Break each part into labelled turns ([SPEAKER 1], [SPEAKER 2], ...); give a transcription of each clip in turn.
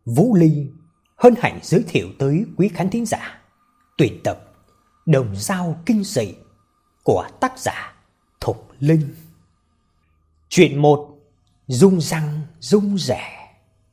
[SPEAKER 1] Vũ Ly hân hạnh giới thiệu tới quý khán thính giả tuyển tập Đồng Dao Kinh Dị của tác giả Thục Linh. Chuyện 1: Rung răng rung rẻ.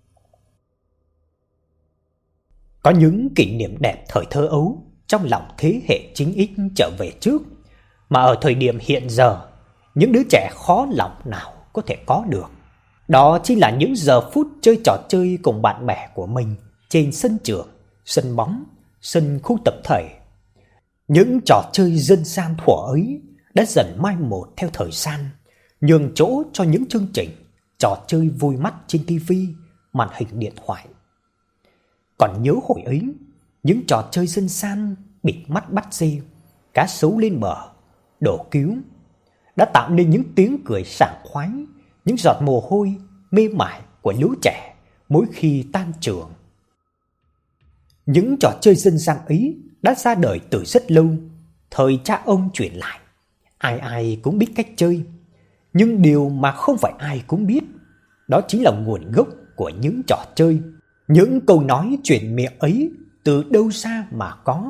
[SPEAKER 1] Có những kỷ niệm đẹp thời thơ ấu trong lòng thế hệ 9X trở về trước, mà ở thời điểm hiện giờ, những đứa trẻ khó lòng nào có thể có được. Đó chính là những giờ phút chơi trò chơi cùng bạn bè của mình trên sân trường, sân bóng, sân khu tập thể. Những trò chơi dân gian thuở ấy đã dần mai một theo thời gian, nhường chỗ cho những chương trình, trò chơi vui mắt trên tivi, màn hình điện thoại. Còn nhớ hồi ấy, những trò chơi dân gian bịt mắt bắt dê, cá sấu lên bờ, đổ cứu đã tạo nên những tiếng cười sảng khoái, những giọt mồ hôi mê mải của lũ trẻ mỗi khi tan trường. Những trò chơi dân gian ấy đã ra đời từ rất lâu, thời cha ông truyền lại. Ai ai cũng biết cách chơi, nhưng điều mà không phải ai cũng biết, đó chính là nguồn gốc của những trò chơi. Những câu nói truyền miệng ấy từ đâu ra mà có.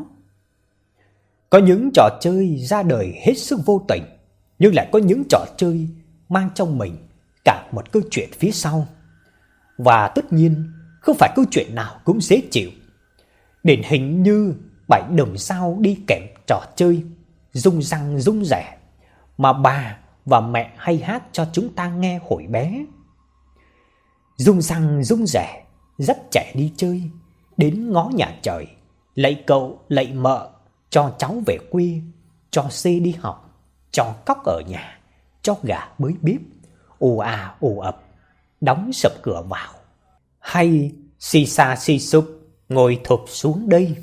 [SPEAKER 1] Có những trò chơi ra đời hết sức vô tình, nhưng lại có những trò chơi mang trong mình cả một câu chuyện phía sau. Và tất nhiên, không phải câu chuyện nào cũng dễ chịu. Điển hình như bài Đồng Dao đi kèm trò chơi rung răng rung rẻ mà bà và mẹ hay hát cho chúng ta nghe hồi bé. Rung răng rung rẻ, dắt trẻ đi chơi, đến ngõ nhà trời, lạy cậu lạy mợ, cho cháu về quê, cho C đi học, cho cóc ở nhà, cho gà bới bếp, ồ à ồ ập, đóng sập cửa vào. Hay xì xa xì sụp, ngồi thụp xuống đây.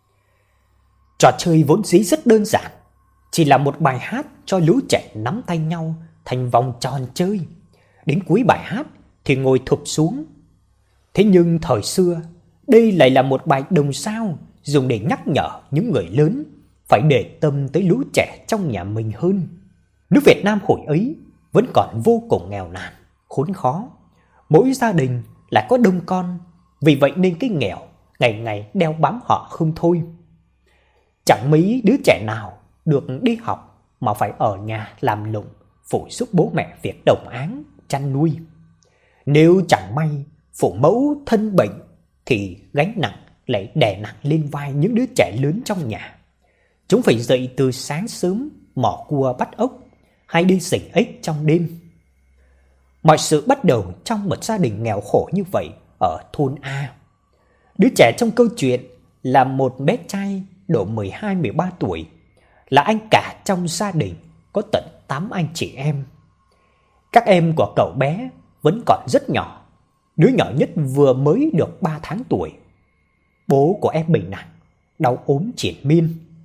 [SPEAKER 1] Trò chơi vốn dĩ rất đơn giản, chỉ là một bài hát cho lũ trẻ nắm tay nhau thành vòng tròn chơi. Đến cuối bài hát thì ngồi thụp xuống. Thế nhưng thời xưa, đây lại là một bài đồng dao dùng để nhắc nhở những người lớn phải để tâm tới lũ trẻ trong nhà mình hơn. Nước Việt Nam hồi ấy vẫn còn vô cùng nghèo nàn, khốn khó. Mỗi gia đình lại có đông con, vì vậy nên cái nghèo ngày ngày đeo bám họ không thôi. Chẳng mấy đứa trẻ nào được đi học mà phải ở nhà làm lụng, phụ giúp bố mẹ việc đồng áng, chăn nuôi. Nếu chẳng may phụ mẫu thân bệnh thì gánh nặng lại đè nặng lên vai những đứa trẻ lớn trong nhà. Chúng phải dậy từ sáng sớm mò cua bắt ốc hay đi xỉnh ếch trong đêm. Mọi sự bắt đầu trong một gia đình nghèo khổ như vậy ở thôn A. Đứa trẻ trong câu chuyện là một bé trai độ 12-13 tuổi, là anh cả trong gia đình có tận 8 anh chị em. Các em của cậu bé vẫn còn rất nhỏ, đứa nhỏ nhất vừa mới được 3 tháng tuổi. Bố của em bệnh nặng, đau ốm triền miên.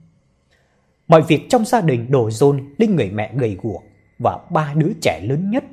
[SPEAKER 1] Mọi việc trong gia đình đổ dồn lên người mẹ gầy guộc và 3 đứa trẻ lớn nhất.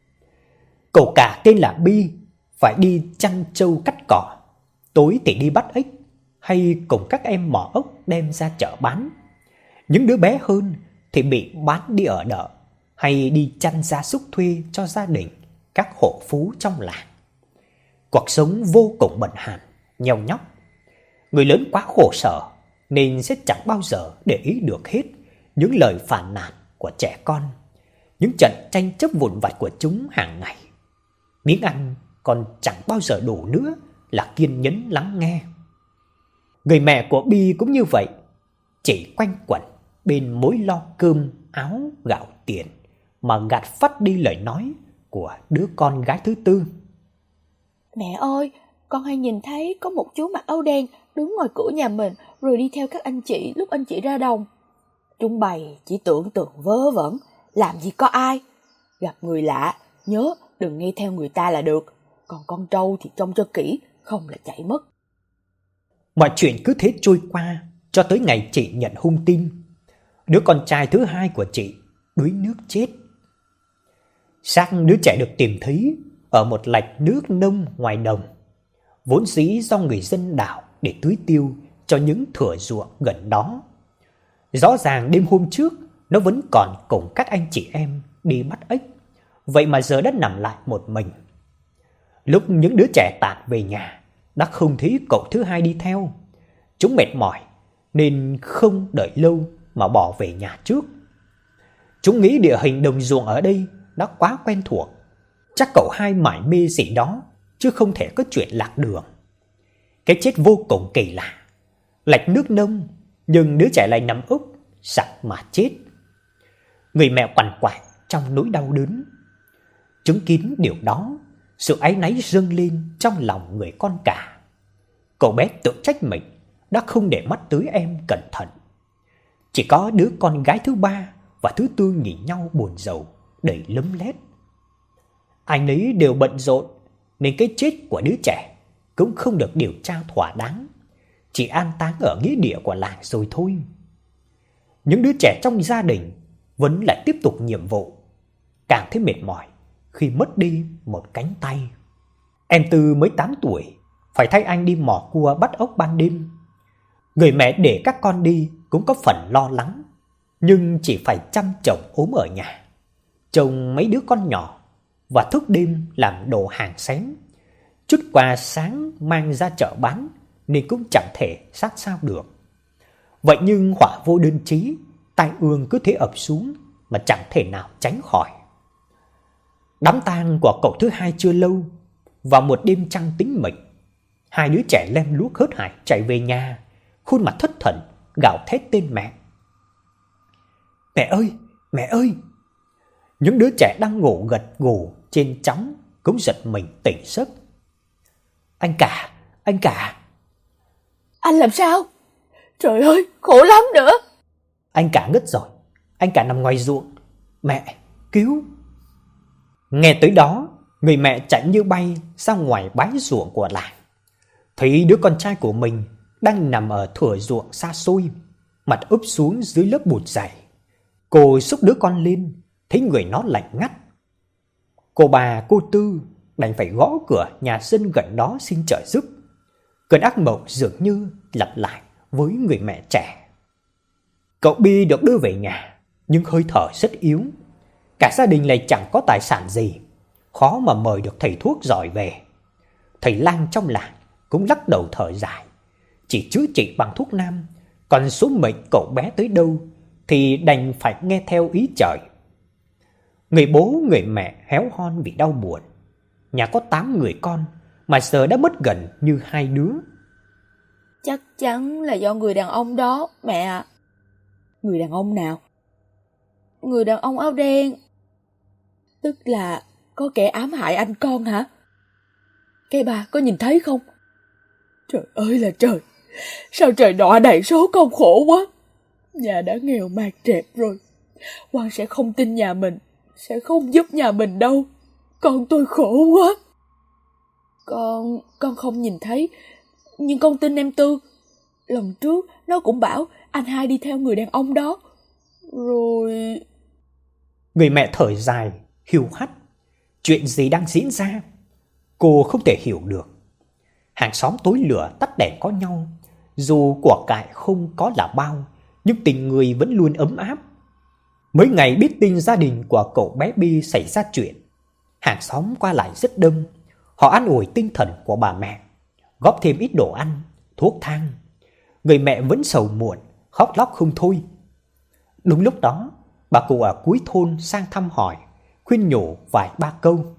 [SPEAKER 1] Cậu cả tên là Bi phải đi chăn trâu cắt cỏ, tối thì đi bắt ếch hay cùng các em mò ốc đem ra chợ bán. Những đứa bé hơn thì bị bán đi ở đợ hay đi chăn gia súc thuê cho gia đình các hộ phú trong làng. Cuộc sống vô cùng bần hàn, nheo nhóc. Người lớn quá khổ sở nên sẽ chẳng bao giờ để ý được hết những lời phàn nàn của trẻ con, những trận tranh chấp vụn vặt của chúng hàng ngày. Miếng ăn còn chẳng bao giờ đủ nữa là kiên nhẫn lắng nghe. Người mẹ của Bi cũng như vậy, chỉ quanh quẩn bên mối lo cơm, áo, gạo tiền mà gạt phắt đi lời nói của đứa con gái thứ tư.
[SPEAKER 2] Mẹ ơi, con hay nhìn thấy có một chú mặc áo đen đứng ngoài cửa nhà mình rồi đi theo các anh chị lúc anh chị ra đồng. Chúng bày chỉ tưởng tượng vớ vẩn, làm gì có ai. Gặp người lạ, nhớ đừng nghe theo người ta là được. Còn con trâu thì trông cho kỹ, không là chạy mất.
[SPEAKER 1] Mọi chuyện cứ thế trôi qua cho tới ngày chị nhận hung tin. Đứa con trai thứ hai của chị đuối nước chết. Xác đứa trẻ được tìm thấy ở một lạch nước nông ngoài đồng, vốn dĩ do người dân đào để tưới tiêu cho những thửa ruộng gần đó. Rõ ràng đêm hôm trước nó vẫn còn cùng các anh chị em đi bắt ếch, vậy mà giờ đã nằm lại một mình. Lúc những đứa trẻ tản về nhà, đã không thấy cậu thứ hai đi theo. Chúng mệt mỏi nên không đợi lâu mà bỏ về nhà trước. Chúng nghĩ địa hình đồng ruộng ở đây đã quá quen thuộc, chắc cậu hai mải mê gì đó chứ không thể có chuyện lạc đường. Cái chết vô cùng kỳ lạ, lạch nước nông nhưng đứa trẻ lại nằm úp sặc mà chết. Người mẹ quằn quại trong nỗi đau đớn. Chứng kiến điều đó, sự áy náy dâng lên trong lòng người con cả. Cậu bé tự trách mình đã không để mắt tới em cẩn thận. Chỉ có đứa con gái thứ ba và thứ tư nhìn nhau buồn rầu, đầy lấm lét. Anh ấy đều bận rộn nên cái chết của đứa trẻ cũng không được điều tra thỏa đáng, chỉ an táng ở nghĩa địa của làng rồi thôi. Những đứa trẻ trong gia đình vẫn lại tiếp tục nhiệm vụ, càng thêm mệt mỏi khi mất đi một cánh tay. Em Tư mới 8 tuổi, phải thay anh đi mò cua bắt ốc ban đêm. Người mẹ để các con đi cũng có phần lo lắng, nhưng chỉ phải chăm chồng ốm ở nhà, trông mấy đứa con nhỏ và thức đêm làm đồ hàng xén. Chút quà sáng mang ra chợ bán nên cũng chẳng thể sát sao được. Vậy nhưng họa vô đơn chí, tai ương cứ thế ập xuống mà chẳng thể nào tránh khỏi. Đám tang của cậu thứ hai chưa lâu, vào một đêm trăng tĩnh mịch, hai đứa trẻ lem luốc hớt hải chạy về nhà, khuôn mặt thất thần, gào thét tên mẹ. Mẹ ơi, mẹ ơi! Những đứa trẻ đang ngủ gật gù trên chõng cũng giật mình tỉnh giấc. Anh cả, anh cả!
[SPEAKER 2] Anh làm sao? Trời ơi, khổ lắm nữa!
[SPEAKER 1] Anh cả ngất rồi, anh cả nằm ngoài ruộng. Mẹ, cứu! Nghe tới đó, người mẹ chạy như bay ra ngoài bãi ruộng của làng. Thấy đứa con trai của mình đang nằm ở thửa ruộng xa xôi, mặt úp xuống dưới lớp bùn dày. Cô xúc đứa con lên, thấy người nó lạnh ngắt. Cô bà, cô Tư đành phải gõ cửa nhà dân gần đó xin trợ giúp. Cơn ác mộng dường như lặp lại với người mẹ trẻ. Cậu Bi được đưa về nhà, nhưng hơi thở rất yếu. Cả gia đình lại chẳng có tài sản gì, khó mà mời được thầy thuốc giỏi về. Thầy lang trong làng cũng lắc đầu thở dài, chỉ chữa trị bằng thuốc nam, còn số mệnh cậu bé tới đâu thì đành phải nghe theo ý trời. Người bố người mẹ héo hon vì đau buồn. Nhà có 8 người con mà giờ đã mất gần như 2 đứa.
[SPEAKER 2] Chắc chắn là do người đàn ông đó, mẹ ạ. Người đàn ông nào? Người đàn ông áo đen. Tức là có kẻ ám hại anh con hả? Cái bà có nhìn thấy không? Trời ơi là trời! Sao trời đọa đầy số công khổ quá! Nhà đã nghèo mạt trẹp rồi, Quang sẽ không tin nhà mình, sẽ không giúp nhà mình đâu. Con tôi khổ quá. Con không nhìn thấy, nhưng con tin em Tư. Lần trước nó cũng bảo anh hai đi theo người đàn ông đó. Rồi...
[SPEAKER 1] Người mẹ thở dài, hiu hắt. Chuyện gì đang diễn ra? Cô không thể hiểu được. Hàng xóm tối lửa tắt đèn có nhau, dù của cải không có là bao, nhưng tình người vẫn luôn ấm áp. Mấy ngày biết tin gia đình của cậu bé Bi xảy ra chuyện, hàng xóm qua lại rất đông. Họ an ủi tinh thần của bà mẹ, góp thêm ít đồ ăn, thuốc thang. Người mẹ vẫn sầu muộn, khóc lóc không thôi. Đúng lúc đó, bà cụ ở cuối thôn sang thăm hỏi, khuyên nhủ vài ba câu.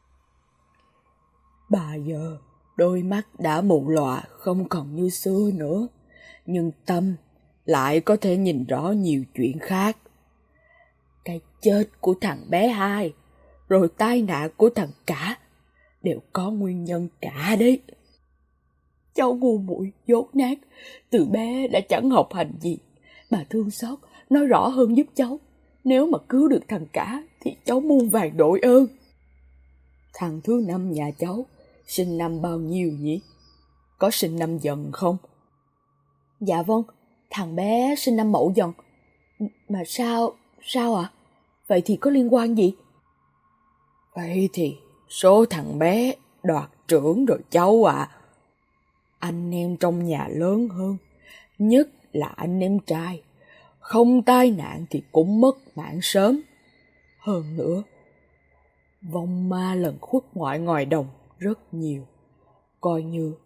[SPEAKER 2] Bà giờ đôi mắt đã mù lòa không còn như xưa nữa, nhưng tâm lại có thể nhìn rõ nhiều chuyện khác. Cái chết của thằng bé hai, rồi tai nạn của thằng cả, đều có nguyên nhân cả đấy. Cháu ngu muội dốt nát, từ bé đã chẳng học hành gì. Bà thương xót, nói rõ hơn giúp cháu. Nếu mà cứu được thằng cả thì cháu muôn vàn đội ơn. Thằng thứ 5 nhà cháu sinh năm bao nhiêu nhỉ? Có sinh năm Dần không? Dạ vâng, thằng bé sinh năm Mậu Dần. Mà sao ạ? Vậy thì có liên quan gì? Vậy thì số thằng bé đoạt trưởng rồi cháu ạ. Anh em trong nhà lớn hơn, nhất là anh em trai, không tai nạn thì cũng mất mạng sớm. Hơn nữa, vong ma lần khuất ngoại ngoài đồng rất nhiều, coi như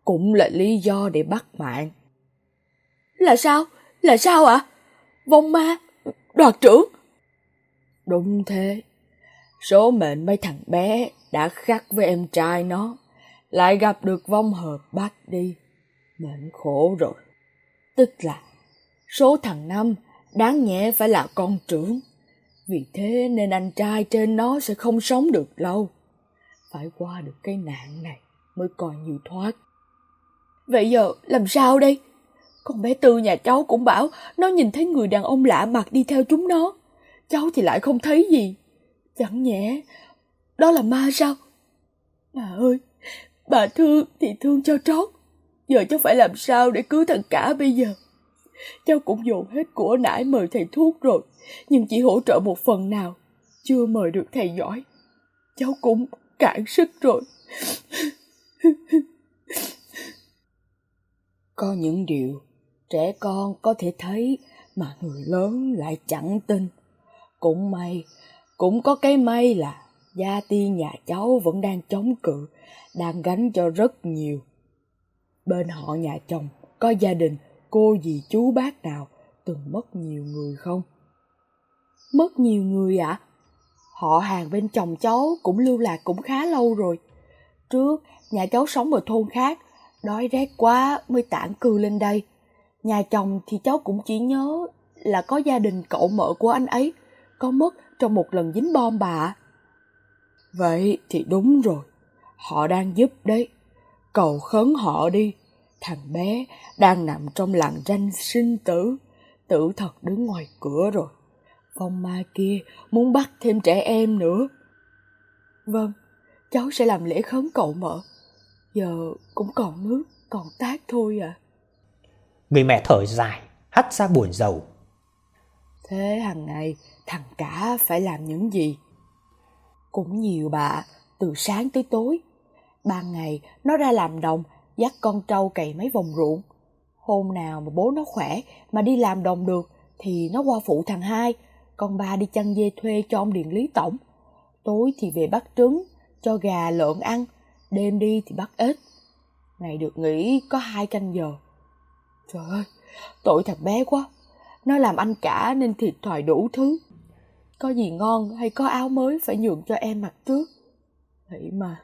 [SPEAKER 2] cũng là lý do để bắt mạng. Là sao? Là sao ạ? Vong ma? Đoàn trưởng? Đúng thế. Số mệnh mấy thằng bé đã khắc với em trai nó, lại gặp được vong hợp bắt đi. Mệnh khổ rồi. Tức là số thằng Năm đáng nhẽ phải là con trưởng. Vì thế nên anh trai trên nó sẽ không sống được lâu. Phải qua được cái nạn này mới coi như thoát. Vậy giờ làm sao đây? Con bé Tư nhà cháu cũng bảo nó nhìn thấy người đàn ông lạ mặt đi theo chúng nó. Cháu thì lại không thấy gì. Chẳng nhẽ đó là ma sao? Bà ơi, bà thương thì thương cho trót. Giờ cháu phải làm sao để cứu thằng Cả bây giờ? Cháu cũng dồn hết của nãy mời thầy thuốc rồi, nhưng chỉ hỗ trợ một phần nào, chưa mời được thầy giỏi. Cháu cũng cạn sức rồi. Có những điều trẻ con có thể thấy mà người lớn lại chẳng tin. Cũng may, cũng có cái may là gia tiên nhà cháu vẫn đang chống cự, đang gánh cho rất nhiều. Bên họ nhà chồng có gia đình cô dì chú bác nào từng mất nhiều người không? Mất nhiều người ạ? Họ hàng bên chồng cháu cũng lưu lạc cũng khá lâu rồi. Trước nhà cháu sống ở thôn khác, đói rét quá mới tản cư lên đây. Nhà chồng thì cháu cũng chỉ nhớ là có gia đình cậu mợ của anh ấy có mất trong một lần dính bom bà ạ. Vậy thì đúng rồi, họ đang giúp đấy. Cầu khấn họ đi. Thằng bé đang nằm trong lằn ranh sinh tử, tử thật đứng ngoài cửa rồi. Vong ma kia muốn bắt thêm trẻ em nữa. Vâng, cháu sẽ làm lễ khấn cậu mợ. Giờ cũng còn nước, còn tát thôi à.
[SPEAKER 1] Người mẹ thở dài, hắt ra buồn rầu.
[SPEAKER 2] Thế hàng ngày thằng Cả phải làm những gì? Cũng nhiều bà, từ sáng tới tối. Ban ngày nó ra làm đồng, dắt con trâu cày mấy vòng ruộng. Hôm nào mà bố nó khỏe mà đi làm đồng được thì nó qua phụ thằng Hai, con ba đi chăn dê thuê cho ông điền lý tổng. Tối thì về bắt trứng, cho gà lợn ăn, đêm đi thì bắt ếch. Ngày được nghỉ có 2 canh giờ. Trời ơi, tội thằng bé quá. Nó làm anh Cả nên thiệt thòi đủ thứ. Có gì ngon hay có áo mới phải nhường cho em mặc trước. Vậy mà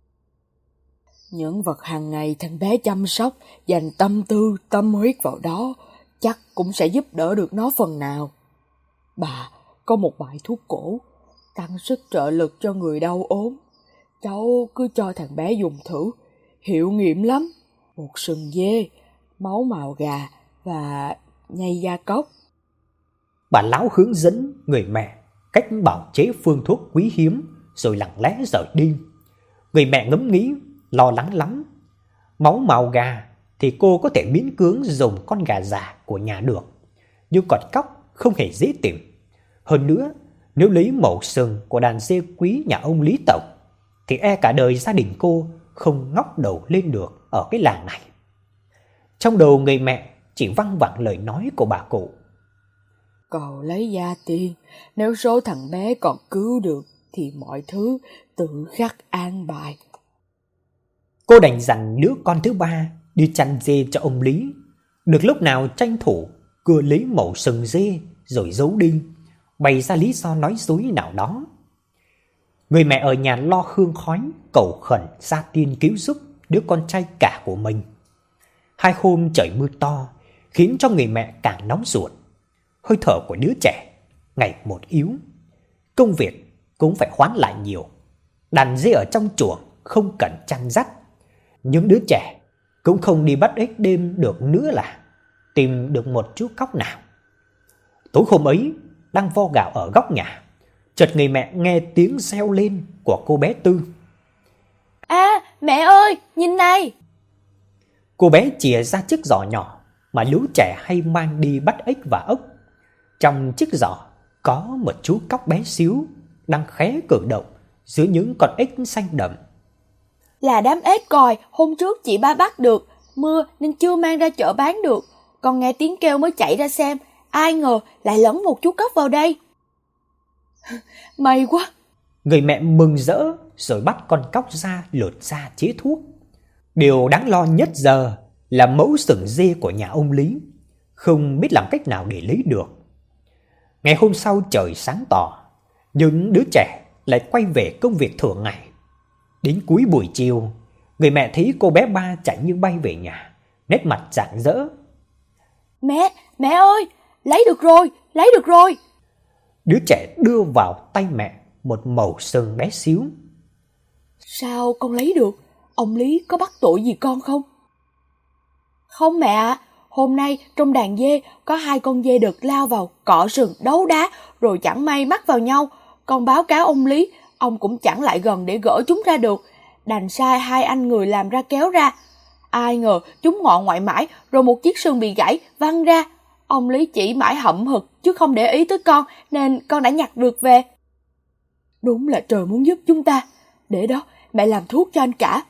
[SPEAKER 2] những vật hàng ngày thằng bé chăm sóc, dành tâm tư, tâm huyết vào đó, chắc cũng sẽ giúp đỡ được nó phần nào. Bà có một bài thuốc cổ, tăng sức trợ lực cho người đau ốm. Cháu cứ cho thằng bé dùng thử, hiệu nghiệm lắm. Một sừng dê, máu mào gà và nhây da cóc.
[SPEAKER 1] Bà lão hướng dẫn người mẹ cách bào chế phương thuốc quý hiếm rồi lặng lẽ rời đi. Người mẹ ngẫm nghĩ, lo lắng lắm. Máu mào gà thì cô có thể miễn cưỡng dùng con gà già của nhà được, nhưng còn cóc không hề dễ tìm. Hơn nữa, nếu lấy mẩu sừng của đàn dê quý nhà ông Lý Tổng thì e cả đời gia đình cô không ngóc đầu lên được ở cái làng này. Trong đầu người mẹ chỉ văng vẳng lời nói của bà cụ.
[SPEAKER 2] Cầu lấy gia tiên, nếu số thằng bé còn cứu được thì mọi thứ tự khắc an bài.
[SPEAKER 1] Cô đành dặn đứa con thứ ba đi chăn dê cho ông Lý, được lúc nào tranh thủ cưa lấy mẩu sừng dê rồi giấu đi, bày ra lý do nói dối nào đó. Người mẹ ở nhà lo hương khói cầu khẩn gia tiên cứu giúp đứa con trai cả của mình. 2 hôm trời mưa to khiến cho người mẹ càng nóng ruột. Hơi thở của đứa trẻ ngày một yếu. Công việc cũng phải hoán lại nhiều. Đàn dê ở trong chuồng không cần chăn dắt. Những đứa trẻ cũng không đi bắt ếch đêm được nữa là tìm được một chú cóc nào. Tối hôm ấy, đang vo gạo ở góc nhà, chợt người mẹ nghe tiếng reo lên của cô bé Tư.
[SPEAKER 2] À, mẹ ơi, nhìn này!
[SPEAKER 1] Cô bé chìa ra chiếc giỏ nhỏ mà lũ trẻ hay mang đi bắt ếch và ốc. Trong chiếc giỏ có một chú cóc bé xíu đang khé cử động giữa những con ếch xanh đậm.
[SPEAKER 2] Là đám ếch còi hôm trước chị ba bắt được, mưa nên chưa mang ra chợ bán được. Con nghe tiếng kêu mới chạy ra xem, ai ngờ lại lẫn một chú cóc vào đây. May quá!
[SPEAKER 1] Người mẹ mừng rỡ rồi bắt con cóc ra lột da chế thuốc. Điều đáng lo nhất giờ là mẫu sừng dê của nhà ông Lý, không biết làm cách nào để lấy được. Ngày hôm sau trời sáng tỏ, những đứa trẻ lại quay về công việc thường ngày. Đến cuối buổi chiều, người mẹ thấy cô bé Ba chạy như bay về nhà, nét mặt rạng rỡ.
[SPEAKER 2] Mẹ ơi, lấy được rồi.
[SPEAKER 1] Đứa trẻ đưa vào tay mẹ một mẩu sừng bé xíu.
[SPEAKER 2] Sao con lấy được? Ông Lý có bắt tội gì con không? Không mẹ ạ, hôm nay trong đàn dê có 2 con dê đực lao vào cọ sừng đấu đá rồi chẳng may mắc vào nhau. Con báo cáo ông Lý, ông cũng chẳng lại gần để gỡ chúng ra được. Đành sai 2 anh người làm ra kéo ra. Ai ngờ chúng ngọ ngoại mãi rồi một chiếc sừng bị gãy văng ra. Ông Lý chỉ mãi hậm hực chứ không để ý tới con nên con đã nhặt được về. Đúng là trời muốn giúp chúng ta. Để đó, mẹ làm thuốc cho anh cả.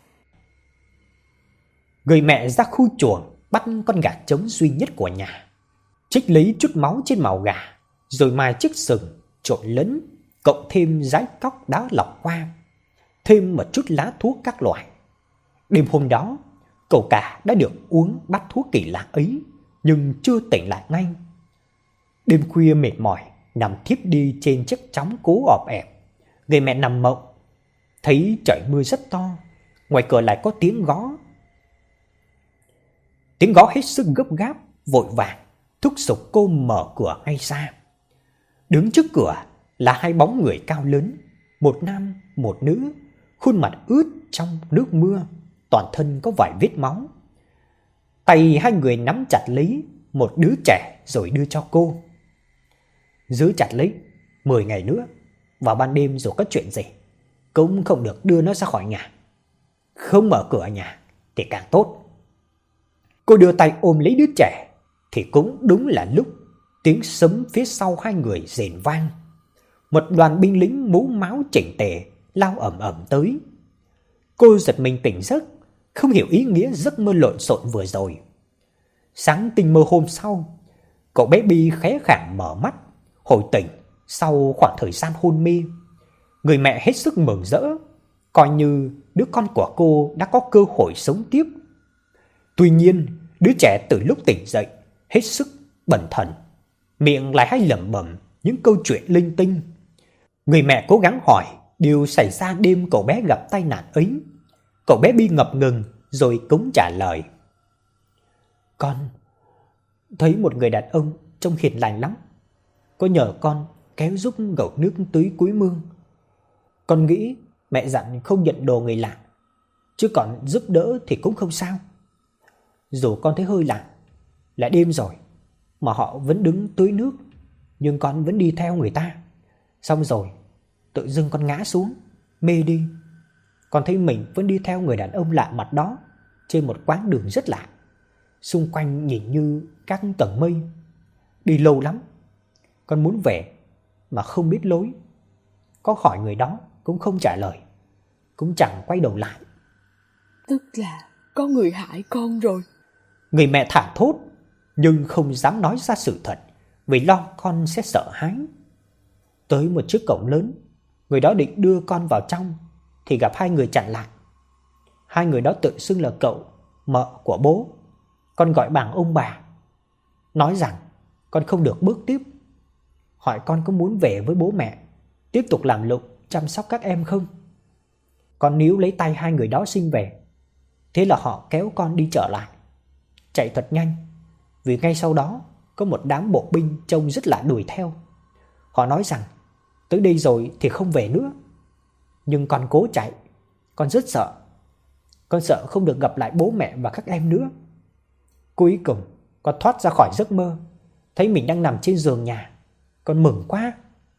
[SPEAKER 1] Người mẹ ra khu chuồng bắt con gà trống duy nhất của nhà, trích lấy chút máu trên mào gà, rồi mài chiếc sừng trộn lẫn, cộng thêm rái cóc đá lọc qua, thêm một chút lá thuốc các loại. Đêm hôm đó, cậu cả đã được uống bát thuốc kỳ lạ ấy, nhưng chưa tỉnh lại ngay. Đêm khuya mệt mỏi, nằm thiếp đi trên chiếc chõng cố ọp ẹp. Người mẹ nằm mộng, thấy trời mưa rất to, ngoài cửa lại có tiếng gõ. Tiếng gõ hết sức gấp gáp, vội vàng, thúc giục cô mở cửa ngay ra. Đứng trước cửa là 2 bóng người cao lớn, một nam, một nữ, khuôn mặt ướt trong nước mưa, toàn thân có vài vết máu. Tay 2 người nắm chặt lấy một đứa trẻ rồi đưa cho cô. Giữ chặt lấy, 10 ngày nữa, vào ban đêm dù có chuyện gì, cũng không được đưa nó ra khỏi nhà. Không mở cửa nhà thì càng tốt. Cô đưa tay ôm lấy đứa trẻ thì cũng đúng là lúc tiếng sấm phía sau 2 người rền vang. Một đoàn binh lính mũ máu chỉnh tề lao ầm ầm tới. Cô giật mình tỉnh giấc, không hiểu ý nghĩa giấc mơ lộn xộn vừa rồi. Sáng tinh mơ hôm sau, cậu bé Bi khẽ khàng mở mắt, hồi tỉnh sau khoảng thời gian hôn mê. Người mẹ hết sức mừng rỡ, coi như đứa con của cô đã có cơ hội sống tiếp. Tuy nhiên, đứa trẻ từ lúc tỉnh dậy hết sức bần thần, miệng lại hay lẩm bẩm những câu chuyện linh tinh. Người mẹ cố gắng hỏi điều xảy ra đêm cậu bé gặp tai nạn ấy. Cậu bé Bi ngập ngừng rồi cũng trả lời. Con thấy một người đàn ông trông hiền lành lắm, có nhờ con kéo giúp gậu nước tưới cuối mương. Con nghĩ mẹ dặn không nhận đồ người lạ, chứ còn giúp đỡ thì cũng không sao. Dù con thấy hơi lạ, là đêm rồi mà họ vẫn đứng tưới nước, nhưng con vẫn đi theo người ta. Xong rồi tự dưng con ngã xuống, mê đi. Con thấy mình vẫn đi theo người đàn ông lạ mặt đó trên một quãng đường rất lạ. Xung quanh nhìn như các tầng mây. Đi lâu lắm, con muốn về mà không biết lối. Có hỏi người đó cũng không trả lời, cũng chẳng quay đầu lại.
[SPEAKER 2] Tức là có người hại con rồi.
[SPEAKER 1] Người mẹ thảng thốt, nhưng không dám nói ra sự thật vì lo con sẽ sợ hãi. Tới một chiếc cổng lớn, người đó định đưa con vào trong thì gặp 2 người chặn lại. 2 người đó tự xưng là cậu, mợ của bố. Con gọi bằng ông bà, nói rằng con không được bước tiếp. Hỏi con có muốn về với bố mẹ, tiếp tục làm lụng chăm sóc các em không. Con níu lấy tay 2 người đó xin về. Thế là họ kéo con đi trở lại. Chạy thật nhanh, vì ngay sau đó có một đám bộ binh trông rất lạ đuổi theo. Họ nói rằng tới đây rồi thì không về nữa. Nhưng con cố chạy, con rất sợ. Con sợ không được gặp lại bố mẹ và các em nữa. Cuối cùng con thoát ra khỏi giấc mơ, thấy mình đang nằm trên giường nhà. Con mừng quá.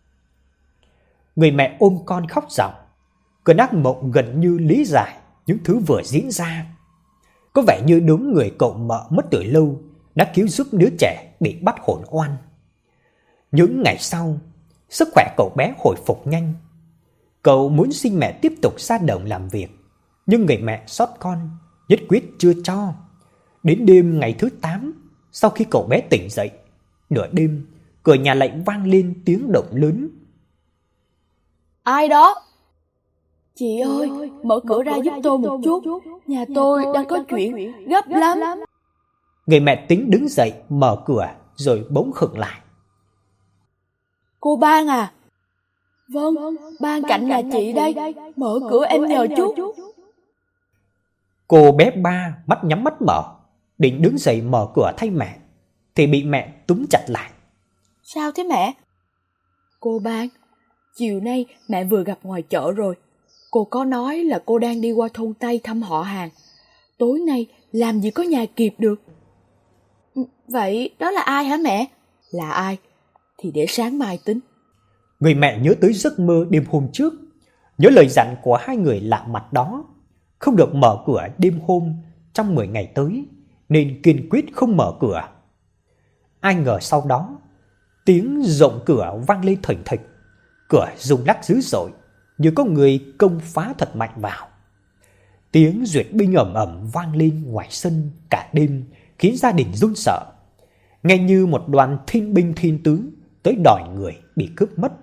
[SPEAKER 1] Người mẹ ôm con khóc ròng. Cơn ác mộng gần như lý giải những thứ vừa diễn ra. Có vẻ như đúng người cậu mợ mất từ lâu đã cứu giúp đứa trẻ bị bắt hồn oan. Những ngày sau, sức khỏe cậu bé hồi phục nhanh. Cậu muốn xin mẹ tiếp tục ra đồng làm việc, nhưng người mẹ xót con, nhất quyết chưa cho. Đến đêm ngày thứ 8, sau khi cậu bé tỉnh dậy, nửa đêm, cửa nhà lại vang lên tiếng động lớn.
[SPEAKER 2] Ai đó? Chị ơi, mở cửa ra giúp tôi một chút. Nhà tôi đang có chuyện gấp lắm.
[SPEAKER 1] Người mẹ tính đứng dậy mở cửa rồi bỗng khựng lại.
[SPEAKER 2] Cô Ban à? Vâng, Ban cạnh nhà chị đây. Mở cửa em nhờ chút.
[SPEAKER 1] Cô bé Ba mắt nhắm mắt mở, định đứng dậy mở cửa thay mẹ, thì bị mẹ túm chặt lại.
[SPEAKER 2] Sao thế mẹ? Cô Ban, chiều nay mẹ vừa gặp ngoài chợ rồi. Cô có nói là cô đang đi qua thôn Tây thăm họ hàng. Tối nay làm gì có nhà kịp được. Vậy đó là ai hả mẹ? Là ai? Thì để sáng mai tính.
[SPEAKER 1] Người mẹ nhớ tới giấc mơ đêm hôm trước, nhớ lời dặn của hai người lạ mặt đó, không được mở cửa đêm hôm trong 10 ngày tới, nên kiên quyết không mở cửa. Ai ngờ sau đó, tiếng rộng cửa vang lên thình thịch, cửa rung lắc dữ dội, như có người công phá thật mạnh vào. Tiếng duyệt binh ầm ầm vang lên ngoài sân cả đêm, khiến gia đình run sợ, nghe như một đoàn thiên binh thiên tướng tới đòi người bị cướp mất.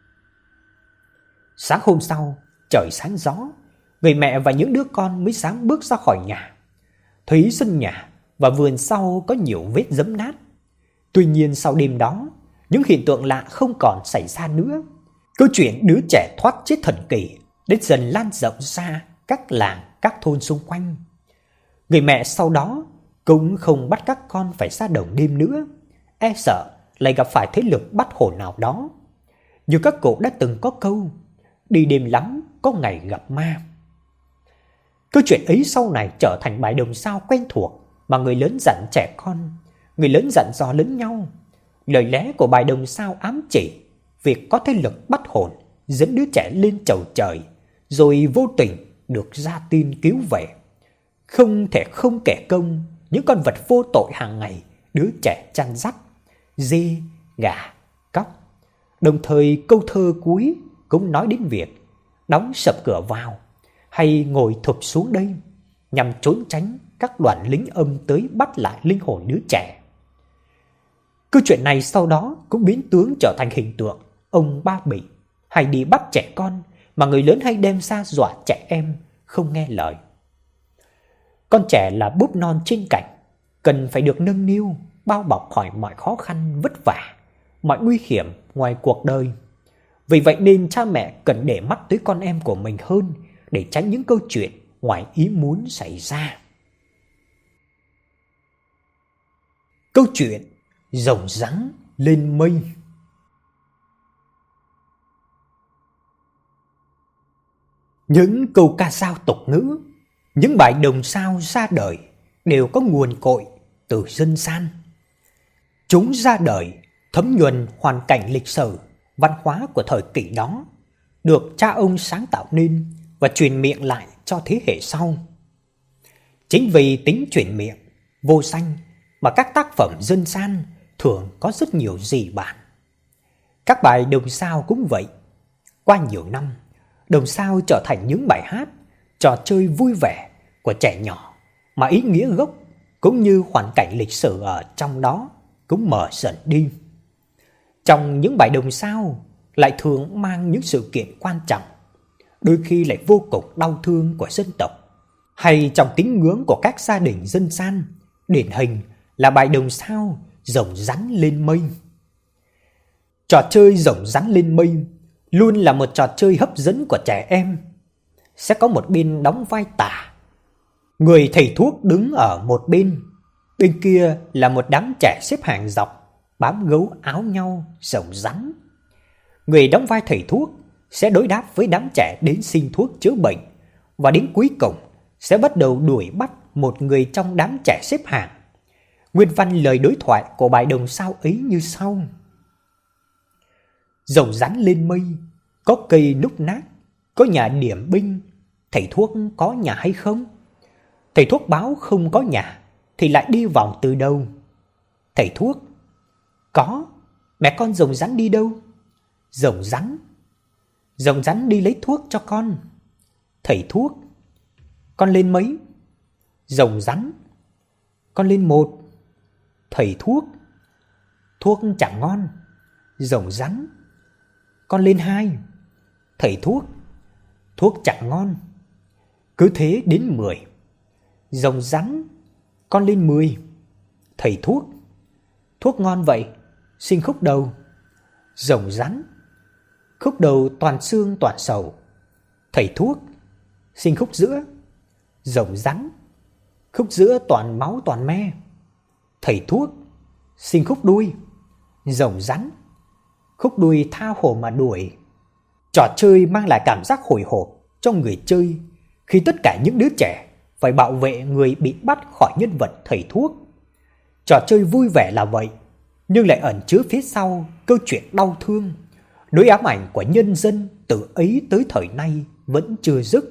[SPEAKER 1] Sáng hôm sau, trời sáng gió, người mẹ và những đứa con mới sáng bước ra khỏi nhà. Thấy sân nhà và vườn sau có nhiều vết dẫm nát. Tuy nhiên sau đêm đó, những hiện tượng lạ không còn xảy ra nữa. Câu chuyện đứa trẻ thoát chết thần kỳ đến dần lan rộng ra các làng, các thôn xung quanh. Người mẹ sau đó cũng không bắt các con phải ra đồng đêm nữa, e sợ lại gặp phải thế lực bắt hồn nào đó. Như các cụ đã từng có câu, đi đêm lắm có ngày gặp ma. Câu chuyện ấy sau này trở thành bài đồng sao quen thuộc mà người lớn dặn trẻ con, người lớn dặn dò lẫn nhau. Lời lẽ của bài đồng sao ám chỉ việc có thế lực bắt hồn dẫn đứa trẻ lên chầu trời, rồi vô tình được gia tin cứu về. Không thể không kể công những con vật vô tội hàng ngày đứa trẻ chăn dắt, dê, gà, cóc. Đồng thời câu thơ cuối cũng nói đến việc đóng sập cửa vào hay ngồi thụp xuống đây nhằm trốn tránh các đoàn lính âm tới bắt lại linh hồn đứa trẻ. Câu chuyện này sau đó cũng biến tướng trở thành hình tượng ông Ba Bị hay đi bắt trẻ con mà người lớn hay đem ra dọa trẻ em không nghe lời. Con trẻ là búp non trên cành, cần phải được nâng niu, bao bọc khỏi mọi khó khăn vất vả, mọi nguy hiểm ngoài cuộc đời. Vì vậy nên cha mẹ cần để mắt tới con em của mình hơn để tránh những câu chuyện ngoài ý muốn xảy ra. Câu chuyện rồng rắn lên mây. Những câu ca dao tục ngữ, những bài đồng sao ra đời đều có nguồn cội từ dân gian. Chúng ra đời thấm nhuần hoàn cảnh lịch sử, văn hóa của thời kỳ đó, được cha ông sáng tạo nên và truyền miệng lại cho thế hệ sau. Chính vì tính truyền miệng, vô danh mà các tác phẩm dân gian thường có rất nhiều dị bản. Các bài đồng sao cũng vậy. Qua nhiều năm, đồng sao trở thành những bài hát, trò chơi vui vẻ của trẻ nhỏ mà ý nghĩa gốc cũng như hoàn cảnh lịch sử ở trong đó cũng mờ dần đi. Trong những bài đồng sao lại thường mang những sự kiện quan trọng, đôi khi lại vô cùng đau thương của dân tộc, hay trong tín ngưỡng của các gia đình dân gian, điển hình là bài đồng sao rồng rắn lên mây. Trò chơi rồng rắn lên mây luôn là một trò chơi hấp dẫn của trẻ em. Sẽ có một bên đóng vai tả, người thầy thuốc đứng ở một bên kia là một đám trẻ xếp hàng dọc, bám gấu áo nhau rồng rắn. Người đóng vai thầy thuốc sẽ đối đáp với đám trẻ đến xin thuốc chữa bệnh, và đến cuối cùng sẽ bắt đầu đuổi bắt một người trong đám trẻ xếp hàng. Nguyên văn lời đối thoại của bài đồng sao ấy như sau: rồng rắn lên mây, có cây núc nát, có nhà điểm binh, thầy thuốc có nhà hay không? Thầy thuốc báo không có nhà, thì lại đi vòng từ đâu? Thầy thuốc: có, mẹ con rồng rắn đi đâu? Rồng rắn đi lấy thuốc cho con. Thầy thuốc: con lên mấy? Rồng rắn: con lên 1. Thầy thuốc: thuốc chẳng ngon. Rồng rắn: con lên 2. Thầy thuốc: thuốc chẳng ngon. Cứ thế đến 10. Rồng rắn, con lên 10. Thầy thuốc, thuốc ngon vậy, xin khúc đầu. Rồng rắn, khúc đầu toàn xương toàn sầu. Thầy thuốc, xin khúc giữa. Rồng rắn, khúc giữa toàn máu toàn me. Thầy thuốc, xin khúc đuôi. Rồng rắn, khúc đuôi tha hồ mà đuổi. Trò chơi mang lại cảm giác hồi hộp cho người chơi khi tất cả những đứa trẻ phải bảo vệ người bị bắt khỏi nhân vật thầy thuốc. Trò chơi vui vẻ là vậy, nhưng lại ẩn chứa phía sau câu chuyện đau thương, nỗi ám ảnh của nhân dân từ ấy tới thời nay vẫn chưa dứt.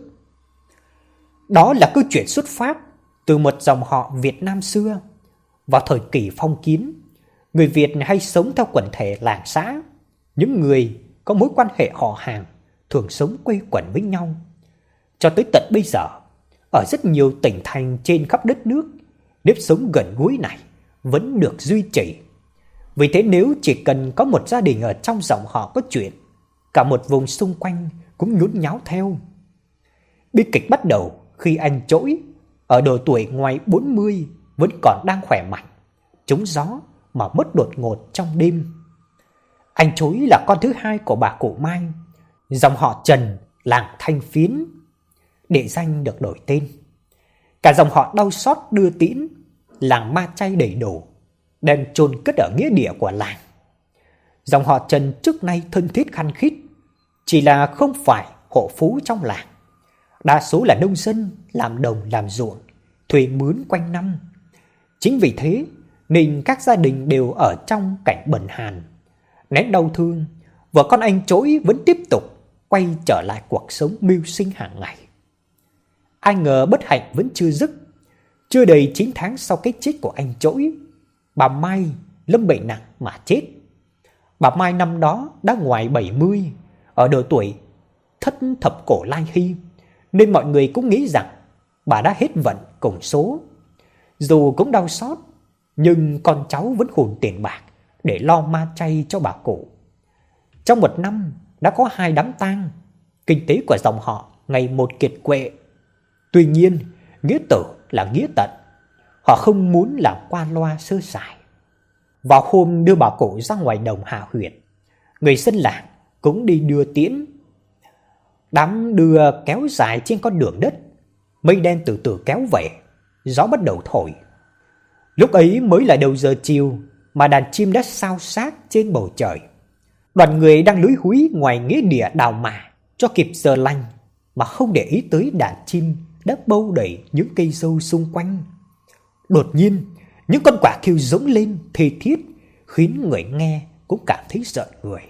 [SPEAKER 1] Đó là câu chuyện xuất phát từ một dòng họ Việt Nam xưa. Vào thời kỳ phong kiến, người Việt hay sống theo quần thể làng xã. Những người có mối quan hệ họ hàng thường sống quây quần với nhau. Cho tới tận bây giờ, ở rất nhiều tỉnh thành trên khắp đất nước, nếp sống gần gũi này vẫn được duy trì. Vì thế nếu chỉ cần có một gia đình ở trong dòng họ có chuyện, cả một vùng xung quanh cũng nhốn nháo theo. Bi kịch bắt đầu khi anh Trỗi ở độ tuổi ngoài 40 vẫn còn đang khỏe mạnh, trúng gió mà mất đột ngột trong đêm. Anh Trỗi là con thứ hai của bà cụ Mai, dòng họ Trần, làng Thanh Phiến, địa danh được đổi tên. Cả dòng họ đau xót đưa tiễn làng ma chay đầy đủ, đem chôn cất ở nghĩa địa của làng. Dòng họ Trần trước nay thân thiết khăng khít, chỉ là không phải hộ phú trong làng. Đa số là nông dân làm đồng làm ruộng, thuê mướn quanh năm. Chính vì thế nên các gia đình đều ở trong cảnh bần hàn. Nén đau thương, vợ con anh Trỗi vẫn tiếp tục quay trở lại cuộc sống mưu sinh hàng ngày. Ai ngờ bất hạnh vẫn chưa dứt. Chưa đầy 9 tháng sau cái chết của anh Trỗi, bà Mai lâm bệnh nặng mà chết. Bà Mai năm đó đã ngoài 70, ở độ tuổi thất thập cổ lai hy, nên mọi người cũng nghĩ rằng bà đã hết vận cùng số. Dù cũng đau xót, nhưng con cháu vẫn hùn tiền bạc để lo ma chay cho bà cụ. Trong một năm đã có 2 đám tang, kinh tế của dòng họ ngày một kiệt quệ. Tuy nhiên, nghĩa tử là nghĩa tận, họ không muốn làm qua loa sơ sài. Vào hôm đưa bà cụ ra ngoài đồng Hà huyện, người dân làng cũng đi đưa tiễn. Đám đưa kéo dài trên con đường đất, mây đen từ từ kéo về, gió bắt đầu thổi. Lúc ấy mới là đầu giờ chiều mà đàn chim đã xao xác trên bầu trời. Đoàn người đang lúi húi ngoài nghĩa địa đào mả cho kịp giờ lành mà không để ý tới đàn chim đã bâu đầy những cây dâu xung quanh. Đột nhiên, những con quạ kêu rống lên thê thiết, khiến người nghe cũng cảm thấy rợn người.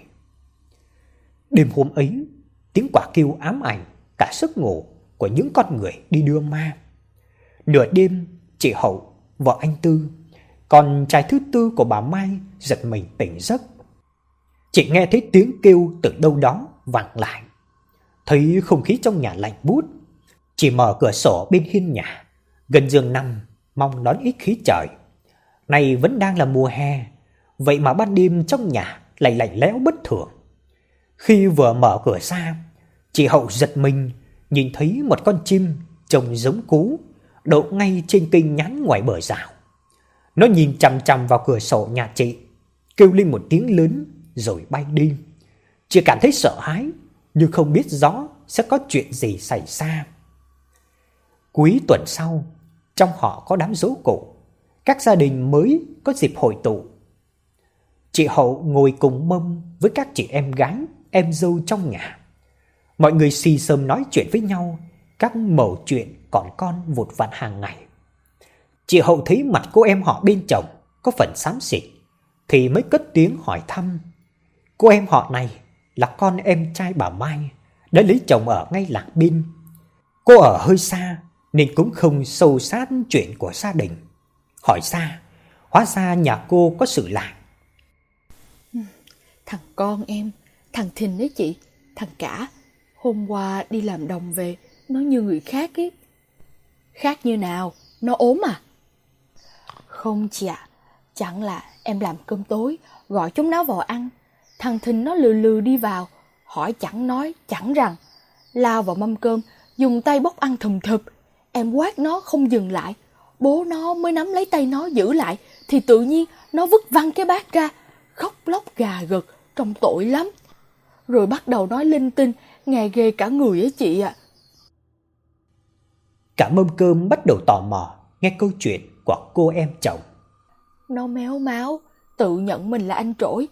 [SPEAKER 1] Đêm hôm ấy, tiếng quạ kêu ám ảnh cả giấc ngủ của những con người đi đưa ma. Nửa đêm, chị Hậu, vợ anh Tư, con trai thứ tư của bà Mai giật mình tỉnh giấc. Chị nghe thấy tiếng kêu từ đâu đó vẳng lại. Thấy không khí trong nhà lạnh buốt, chị mở cửa sổ bên hiên nhà, gần giường nằm mong đón ít khí trời. Này vẫn đang là mùa hè, vậy mà ban đêm trong nhà lại lạnh lẽo bất thường. Khi vừa mở cửa ra, chị Hậu giật mình nhìn thấy một con chim trông giống cú đậu ngay trên cây nhãn ngoài bờ rào. Nó nhìn chằm chằm vào cửa sổ nhà chị, kêu lên một tiếng lớn rồi bay đi. Chị cảm thấy sợ hãi, nhưng không biết rõ sẽ có chuyện gì xảy ra. Cuối tuần sau, trong họ có đám giỗ cụ, các gia đình mới có dịp hội tụ. Chị Hậu ngồi cùng mâm với các chị em gái, em dâu trong nhà. Mọi người xì xầm nói chuyện với nhau các mẩu chuyện còn con vụt vặt hàng ngày. Chị Hậu thấy mặt cô em họ bên chồng có phần xám xịt thì mới cất tiếng hỏi thăm. Cô em họ này là con em trai bà Mai, đã lấy chồng ở ngay làng bên. Cô ở hơi xa nên cũng không sâu sát chuyện của gia đình. Hỏi ra, hóa ra nhà cô có sự lạ.
[SPEAKER 2] Thằng con em, thằng Thìn đấy chị, thằng Cả, hôm qua đi làm đồng về, nó như người khác ấy. Khác như nào? Nó ốm à? Không chị ạ, chẳng là em làm cơm tối, gọi chúng nó vào ăn. Thằng Thìn nó lừ lừ đi vào, hỏi chẳng nói chẳng rằng. lao vào mâm cơm, dùng tay bóc ăn thùm thụp. Em quát nó không dừng lại. Bố nó mới nắm lấy tay nó giữ lại, thì tự nhiên nó vứt văng cái bát ra, khóc lóc gà gật, trông tội lắm. Rồi bắt đầu nói linh tinh, nghe ghê cả người á chị ạ.
[SPEAKER 1] Cả mâm cơm bắt đầu tò mò nghe câu chuyện của cô em chồng.
[SPEAKER 2] Nó méo máu, tự nhận mình là anh Trỗi.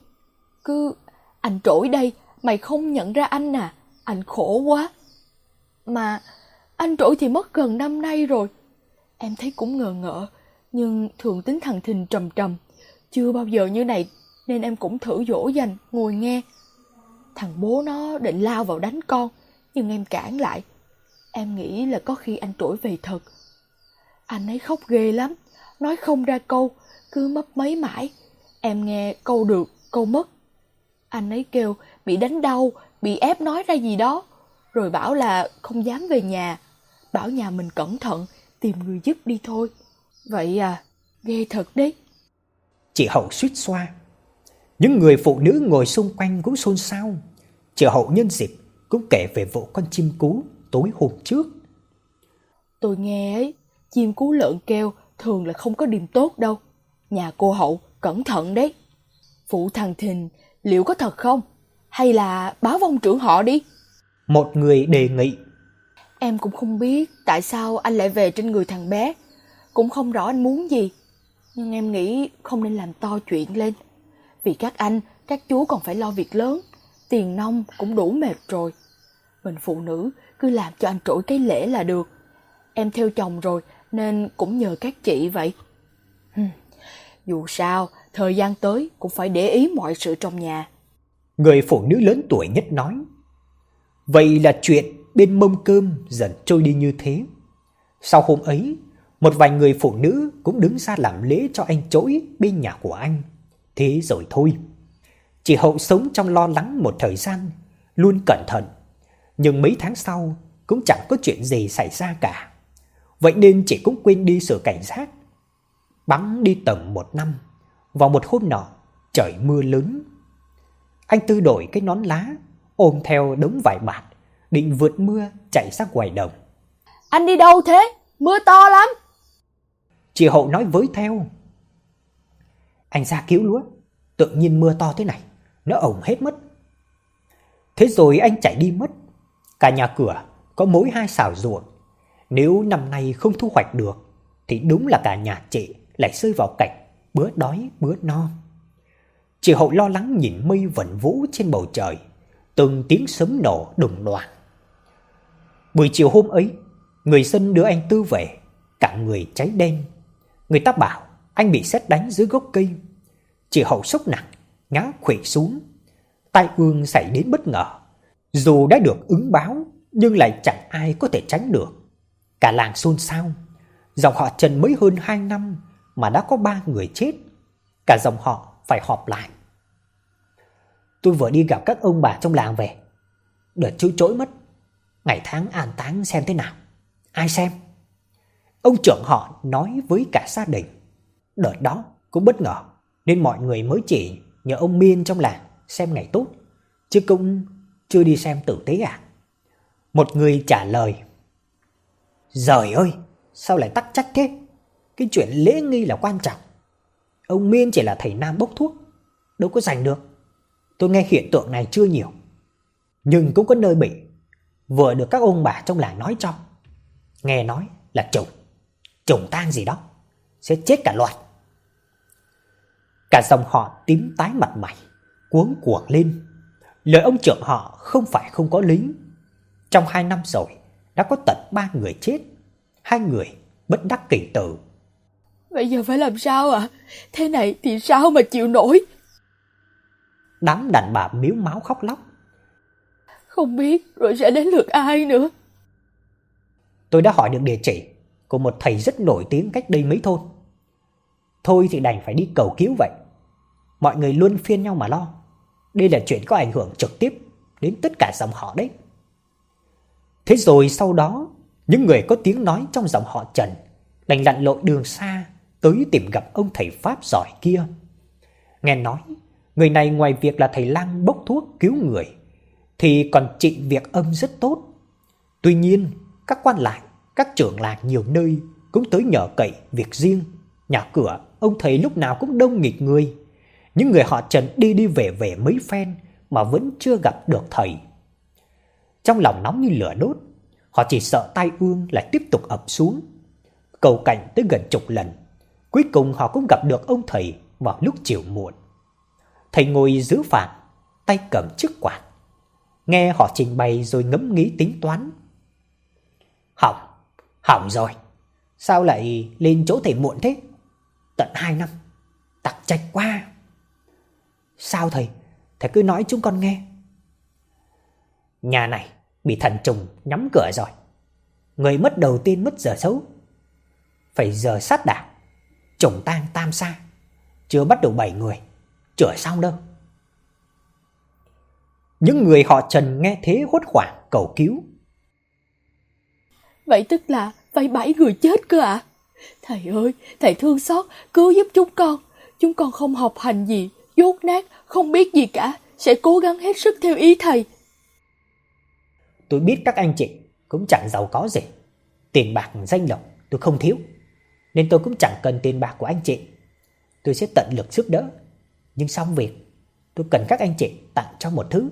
[SPEAKER 2] Anh Trỗi đây, mày không nhận ra anh à, anh khổ quá. Mà anh Trỗi thì mất gần năm nay rồi. Em thấy cũng ngờ ngợ, nhưng thường tính thằng Thìn trầm trầm, chưa bao giờ như này, nên em cũng thử dỗ dành, ngồi nghe. Thằng bố nó định lao vào đánh con, nhưng em cản lại. Em nghĩ là có khi anh Trỗi về thật. Anh ấy khóc ghê lắm, nói không ra câu, cứ mấp máy mãi. Em nghe câu được, câu mất. Anh ấy kêu bị đánh đau, bị ép nói ra gì đó, rồi bảo là không dám về nhà, bảo nhà mình cẩn thận, tìm người giúp đi thôi. Vậy à, ghê thật đấy.
[SPEAKER 1] Chị Hậu suýt xoa. Những người phụ nữ ngồi xung quanh cũng xôn xao. Chị Hậu nhân dịp cũng kể về vụ con chim cú tối hôm trước.
[SPEAKER 2] Tôi nghe ấy, chim cú lợn kêu thường là không có điểm tốt đâu. Nhà cô Hậu cẩn thận đấy. Phụ thằng Thìn liệu có thật không? Hay là báo vong trưởng họ đi?
[SPEAKER 1] Một người đề nghị.
[SPEAKER 2] Em cũng không biết tại sao anh lại về trên người thằng bé. Cũng không rõ anh muốn gì. Nhưng em nghĩ không nên làm to chuyện lên. Vì các anh, các chú còn phải lo việc lớn. Tiền nong cũng đủ mệt rồi. Mình phụ nữ cứ làm cho anh Trỗi cái lễ là được. Em theo chồng rồi nên cũng nhờ các chị vậy. Dù sao, thời gian tới cũng phải để ý mọi sự trong nhà.
[SPEAKER 1] Người phụ nữ lớn tuổi nhất nói. Vậy là chuyện bên mâm cơm dần trôi đi như thế. Sau hôm ấy, một vài người phụ nữ cũng đứng ra làm lễ cho anh Trỗi bên nhà của anh. Thế rồi thôi. Chị Hậu sống trong lo lắng một thời gian, luôn cẩn thận. Nhưng mấy tháng sau cũng chẳng có chuyện gì xảy ra cả. Vậy nên chị cũng quên đi sự cảnh giác. Bẵng đi tầm 1 năm, vào một hôm nọ, trời mưa lớn. Anh Tư đổi cái nón lá, ôm theo đống vải bạt, định vượt mưa chạy ra ngoài đồng.
[SPEAKER 2] Anh đi đâu thế? Mưa to lắm.
[SPEAKER 1] Chị Hậu nói với theo. Anh ra cứu lúa, tự nhiên mưa to thế này, nó ổng hết mất. Thế rồi anh chạy đi mất. Cả nhà cửa có mỗi 2 sào ruộng. Nếu năm nay không thu hoạch được, thì đúng là cả nhà chị lại rơi vào cảnh bữa đói bữa no. Chị Hậu lo lắng nhìn mây vẩn vũ trên bầu trời, từng tiếng sấm nổ đùng đoàng. Buổi chiều hôm ấy, người dân đưa anh Tư về, cả người cháy đen. Người ta bảo anh bị sét đánh dưới gốc cây. Chị Hậu sốc nặng, ngã khuỵu xuống. Tai ương xảy đến bất ngờ. Dù đã được ứng báo, nhưng lại chẳng ai có thể tránh được. Cả làng xôn xao. Dòng họ Trần mới hơn 2 năm mà đã có 3 người chết. Cả dòng họ phải họp lại. Tôi vừa đi gặp các ông bà trong làng về. Đợt chú Trỗi mất, ngày tháng an táng xem thế nào. Ai xem? Ông trưởng họ nói với cả gia đình. Đợt đó cũng bất ngờ, nên mọi người mới chỉ nhờ ông Miên trong làng xem ngày tốt, chứ cũng chưa đi xem tử tế à? Một người trả lời. Giời ơi, sao lại tắc trách thế? Cái chuyện lễ nghi là quan trọng. Ông Miên chỉ là thầy nam bốc thuốc, đâu có giành được. Tôi nghe hiện tượng này chưa nhiều, nhưng cũng có nơi bị. Vừa được các ông bà trong làng nói cho. Nghe nói là trùng tang gì đó, sẽ chết cả loạt. Cả dòng họ tím tái mặt mày, cuống cuồng lên. Lời ông trưởng họ không phải không có lý. Trong 2 năm rồi đã có tận 3 người chết, 2 người bất đắc kỳ tử.
[SPEAKER 2] Bây giờ phải làm sao ạ? Thế này thì sao mà chịu nổi?
[SPEAKER 1] Đám đàn bà miếu máu khóc lóc.
[SPEAKER 2] Không biết rồi sẽ đến lượt ai nữa.
[SPEAKER 1] Tôi đã hỏi được địa chỉ của một thầy rất nổi tiếng cách đây mấy thôn. Thôi thì đành phải đi cầu cứu vậy. Mọi người luân phiên nhau mà lo. Đây là chuyện có ảnh hưởng trực tiếp đến tất cả dòng họ đấy. Thế rồi sau đó, những người có tiếng nói trong dòng họ Trần đành lặn lội đường xa tới tìm gặp ông thầy Pháp giỏi kia. Nghe nói, người này ngoài việc là thầy lang bốc thuốc cứu người, thì còn trị việc âm rất tốt. Tuy nhiên, các quan lại, các trưởng làng nhiều nơi cũng tới nhờ cậy việc riêng. Nhà cửa ông thầy lúc nào cũng đông nghịt người. Những người họ Trần đi đi về về mấy phen mà vẫn chưa gặp được thầy. Trong lòng nóng như lửa đốt, họ chỉ sợ tai ương lại tiếp tục ập xuống. Cầu cạnh tới gần chục lần, cuối cùng họ cũng gặp được ông thầy vào lúc chiều muộn. Thầy ngồi giữ phạt, tay cầm chiếc quạt, nghe họ trình bày rồi ngẫm nghĩ tính toán. Hỏng rồi, sao lại lên chỗ thầy muộn thế? Tận 2 năm, tặc trạch quá. Sao thầy? Thầy cứ nói chúng con nghe. Nhà này bị thần trùng nhắm cửa rồi. Người mất đầu tiên mất giờ xấu. Phải giờ sát đảng, trùng tang tam sa. Chưa bắt được 7 người, chữa xong đâu. Những người họ Trần nghe thế hốt hoảng cầu cứu.
[SPEAKER 2] Vậy tức là phải 7 người chết cơ ạ? Thầy ơi, thầy thương xót, cứu giúp chúng con. Chúng con không học hành gì, dốt nát, không biết gì cả. Sẽ cố gắng hết sức theo ý thầy.
[SPEAKER 1] Tôi biết các anh chị cũng chẳng giàu có gì. Tiền bạc danh lộc tôi không thiếu, nên tôi cũng chẳng cần tiền bạc của anh chị. Tôi sẽ tận lực giúp đỡ. Nhưng xong việc, tôi cần các anh chị tặng cho một thứ.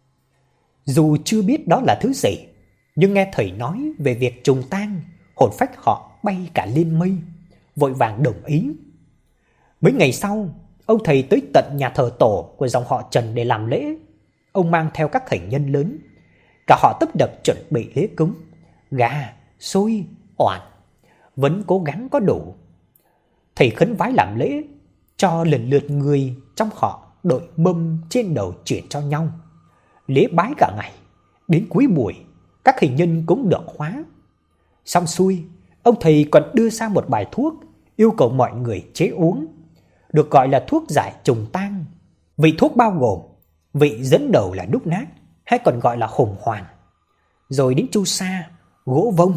[SPEAKER 1] Dù chưa biết đó là thứ gì, nhưng nghe thầy nói về việc trùng tang, hồn phách họ bay cả lên mây, vội vàng đồng ý. Mấy ngày sau, ông thầy tới tận nhà thờ tổ của dòng họ Trần để làm lễ. Ông mang theo các thành nhân lớn, cả họ tấp đập chuẩn bị lễ cúng, gà, xôi, oản, vẫn cố gắng có đủ. Thầy khấn vái làm lễ, cho lần lượt người trong họ đội mâm trên đầu chuyển cho nhau. Lễ bái cả ngày, đến cuối buổi, các hình nhân cũng được hóa. Xong xuôi, ông thầy còn đưa ra một bài thuốc, yêu cầu mọi người chế uống, được gọi là thuốc giải trùng tang. Vị thuốc bao gồm vị dẫn đầu là đúc nát, hay còn gọi là hùng hoàn, rồi đến chu sa, gỗ vông.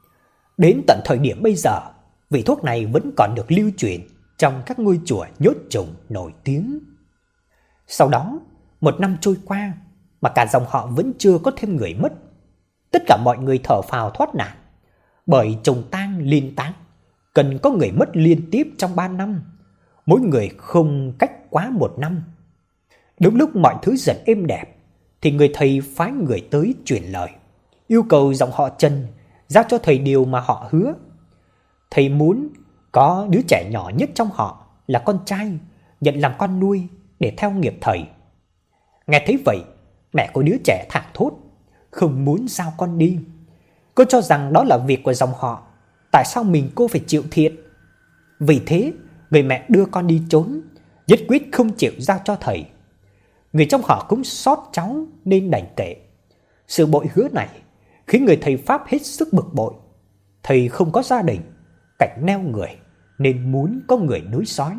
[SPEAKER 1] Đến tận thời điểm bây giờ, vị thuốc này vẫn còn được lưu truyền trong các ngôi chùa nhốt trùng nổi tiếng. Sau đó, 1 năm trôi qua mà cả dòng họ vẫn chưa có thêm người mất. Tất cả mọi người thở phào thoát nạn, bởi trùng tang liên táng cần có người mất liên tiếp trong 3 năm, mỗi người không cách quá 1 năm. Đúng lúc mọi thứ dần êm đẹp, thì người thầy phái người tới truyền lời, yêu cầu dòng họ Trần giao cho thầy điều mà họ hứa. Thầy muốn có đứa trẻ nhỏ nhất trong họ là con trai nhận làm con nuôi để theo nghiệp thầy. Nghe thấy vậy, mẹ của đứa trẻ thảng thốt, không muốn giao con đi. Cô cho rằng đó là việc của dòng họ, tại sao mình cô phải chịu thiệt? Vì thế, người mẹ đưa con đi trốn, nhất quyết không chịu giao cho thầy. Người trong họ cũng xót cháu nên đành kệ. Sự bội hứa này khiến người thầy Pháp hết sức bực bội. Thầy không có gia đình, cảnh neo người, nên muốn có người nối dõi.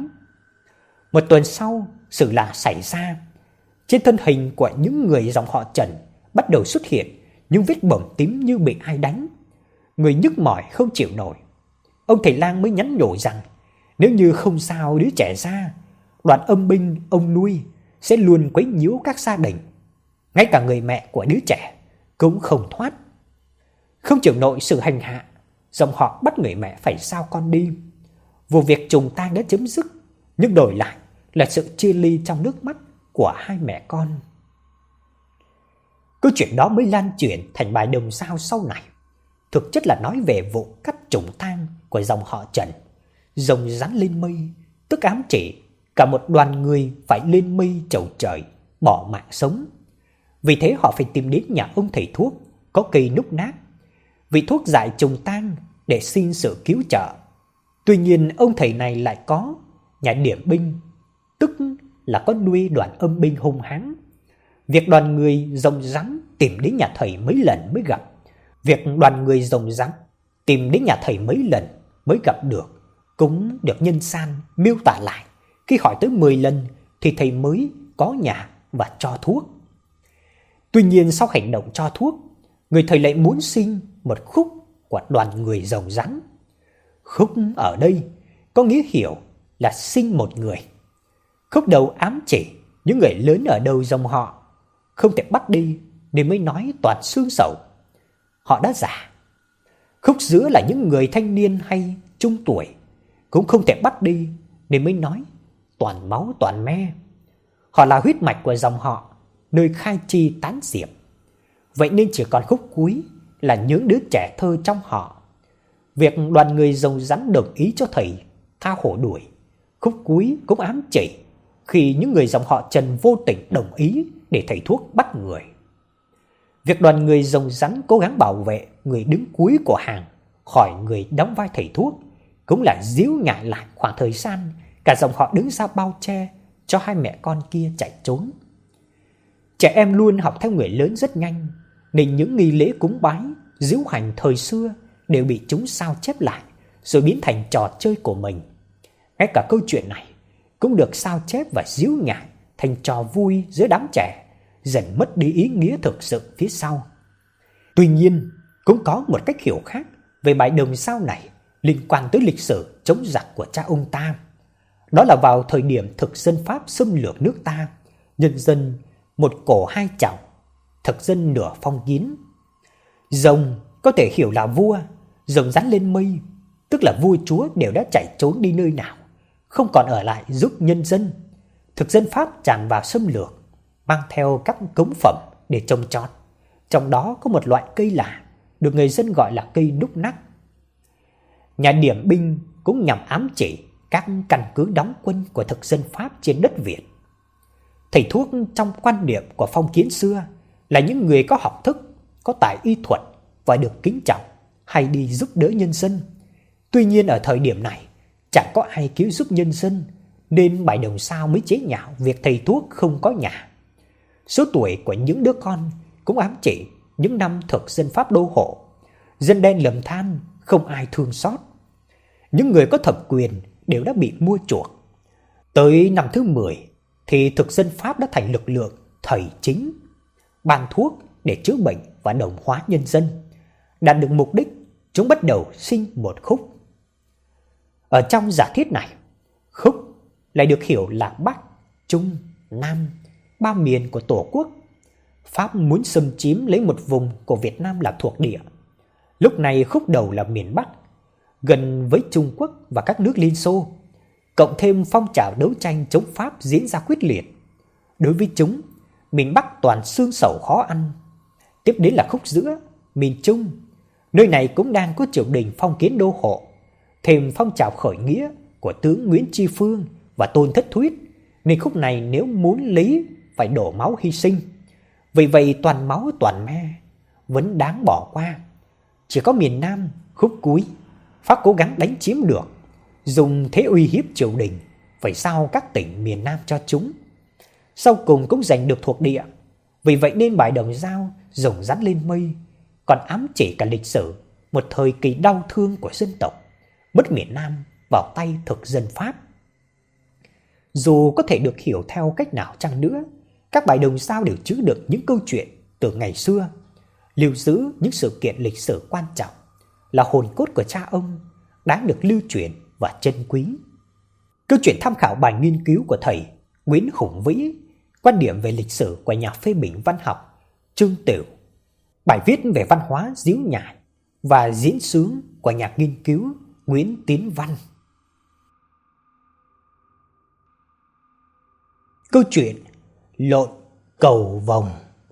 [SPEAKER 1] 1 tuần sau, sự lạ xảy ra. Trên thân hình của những người dòng họ Trần bắt đầu xuất hiện những vết bầm tím như bị ai đánh. Người nhức mỏi không chịu nổi. Ông thầy lang mới nhắn nhủ rằng nếu như không giao đứa trẻ ra, đoàn âm binh ông nuôi sẽ luôn quấy nhiễu các gia đình. Ngay cả người mẹ của đứa trẻ cũng không thoát. Không chịu nổi sự hành hạ, dòng họ bắt người mẹ phải giao con đi. Vụ việc trùng tang đã chấm dứt, nhưng đổi lại là sự chia ly trong nước mắt của hai mẹ con. Câu chuyện đó mới lan truyền thành bài đồng dao sau này. Thực chất là nói về vụ cắt trùng tang của dòng họ Trần. Rồng rắn lên mây, tức ám chỉ cả một đoàn người phải lên mây chầu trời, bỏ mạng sống. Vì thế họ phải tìm đến nhà ông thầy thuốc có cây núc nát, vị thuốc giải trùng tang để xin sự cứu trợ. Tuy nhiên ông thầy này lại có nhà điểm binh, tức là có nuôi đoàn âm binh hung hãn. Việc đoàn người rồng rắn tìm đến nhà thầy mấy lần mới gặp, cũng được nhân gian miêu tả lại. Khi hỏi tới 10 lần thì thầy mới có nhà và cho thuốc. Tuy nhiên sau hành động cho thuốc, người thầy lại muốn xin một khúc của đoàn người rồng rắn. Khúc ở đây có nghĩa hiểu là xin một người. Khúc đầu ám chỉ những người lớn ở đầu dòng họ không thể bắt đi nên mới nói toàn xương sầu. họ đã già. Khúc giữa là những người thanh niên hay trung tuổi, cũng không thể bắt đi, nên mới nói toàn máu toàn me. Họ là huyết mạch của dòng họ, nơi khai chi tán diệp. Vậy nên chỉ còn khúc cuối là những đứa trẻ thơ trong họ. Việc đoàn người rồng rắn đồng ý cho thầy tha hổ đuổi, khúc cuối cũng ám chỉ khi những người dòng họ Trần vô tình đồng ý để thầy thuốc bắt người. Việc đoàn người rồng rắn cố gắng bảo vệ người đứng cuối của hàng khỏi người đóng vai thầy thuốc cũng là díu nhại lại khoảng thời gian cả dòng họ đứng ra bao che cho hai mẹ con kia chạy trốn. Trẻ em luôn học theo người lớn rất nhanh, nên những nghi lễ cúng bái, diễu hành thời xưa đều bị chúng sao chép lại rồi biến thành trò chơi của mình. Ngay cả câu chuyện này cũng được sao chép và diễu nhại thành trò vui giữa đám trẻ, dần mất đi ý nghĩa thực sự phía sau. Tuy nhiên, cũng có một cách hiểu khác về bài đồng sao này liên quan tới lịch sử chống giặc của cha ông ta. Đó là vào thời điểm thực dân Pháp xâm lược nước ta, nhân dân một cổ hai trọng, thực dân nửa phong kiến. Rồng có thể hiểu là vua, rồng rắn lên mây, tức là vua chúa đều đã chạy trốn đi nơi nào, không còn ở lại giúp nhân dân. Thực dân Pháp tràn vào xâm lược, mang theo các cống phẩm để trồng trọt. Trong đó có một loại cây lạ, được người dân gọi là cây đúc nắc. Nhà điểm binh cũng nhằm ám chỉ các căn cứ đóng quân của thực dân Pháp trên đất Việt. Thầy thuốc trong quan niệm của phong kiến xưa là những người có học thức, có tài y thuật và được kính trọng, hay đi giúp đỡ nhân dân. Tuy nhiên ở thời điểm này chẳng có ai cứu giúp nhân dân, nên bài đồng sao mới chế nhạo việc thầy thuốc không có nhà. Số tuổi của những đứa con cũng ám chỉ những năm thực dân Pháp đô hộ, dân đen lầm than, không ai thương xót. Những người có thẩm quyền đều đã bị mua chuộc. Tới năm thứ 10 thì thực dân Pháp đã thành lực lượng thầy chính, ban thuốc để chữa bệnh và đồng hóa nhân dân. Đạt được mục đích, chúng bắt đầu sinh một khúc. Ở trong giả thiết này, khúc lại được hiểu là Bắc, Trung, Nam, ba miền của Tổ quốc. Pháp muốn xâm chiếm lấy một vùng của Việt Nam là thuộc địa. Lúc này khúc đầu là miền Bắc, gần với Trung Quốc và các nước Liên Xô, cộng thêm phong trào đấu tranh chống Pháp diễn ra quyết liệt. Đối với chúng, miền Bắc toàn xương sầu khó ăn. Tiếp đến là khúc giữa, miền Trung. Nơi này cũng đang có triều đình phong kiến đô hộ, thêm phong trào khởi nghĩa của tướng Nguyễn Tri Phương và Tôn Thất Thuyết, nên khúc này nếu muốn lấy phải đổ máu hy sinh. Vì vậy toàn máu toàn me, vẫn đáng bỏ qua. Chỉ có miền Nam, khúc cuối, Pháp cố gắng đánh chiếm được, dùng thế uy hiếp triều đình phải giao các tỉnh miền Nam cho chúng. Sau cùng cũng giành được thuộc địa. Vì vậy nên bài đồng dao rồng rắn lên mây còn ám chỉ cả lịch sử một thời kỳ đau thương của dân tộc, mất miền Nam vào tay thực dân Pháp. Dù có thể được hiểu theo cách nào chăng nữa, các bài đồng dao đều chứa được những câu chuyện từ ngày xưa, lưu giữ những sự kiện lịch sử quan trọng, là hồn cốt của cha ông, đáng được lưu truyền và trân quý. Câu chuyện tham khảo bài nghiên cứu của thầy Nguyễn Hùng Vĩ, quan điểm về lịch sử của nhà phê bình văn học Trương Tửu, bài viết về văn hóa diễu nhại và diễn xướng của nhà nghiên cứu Nguyễn Tiến Văn. Câu chuyện lộn cầu vồng.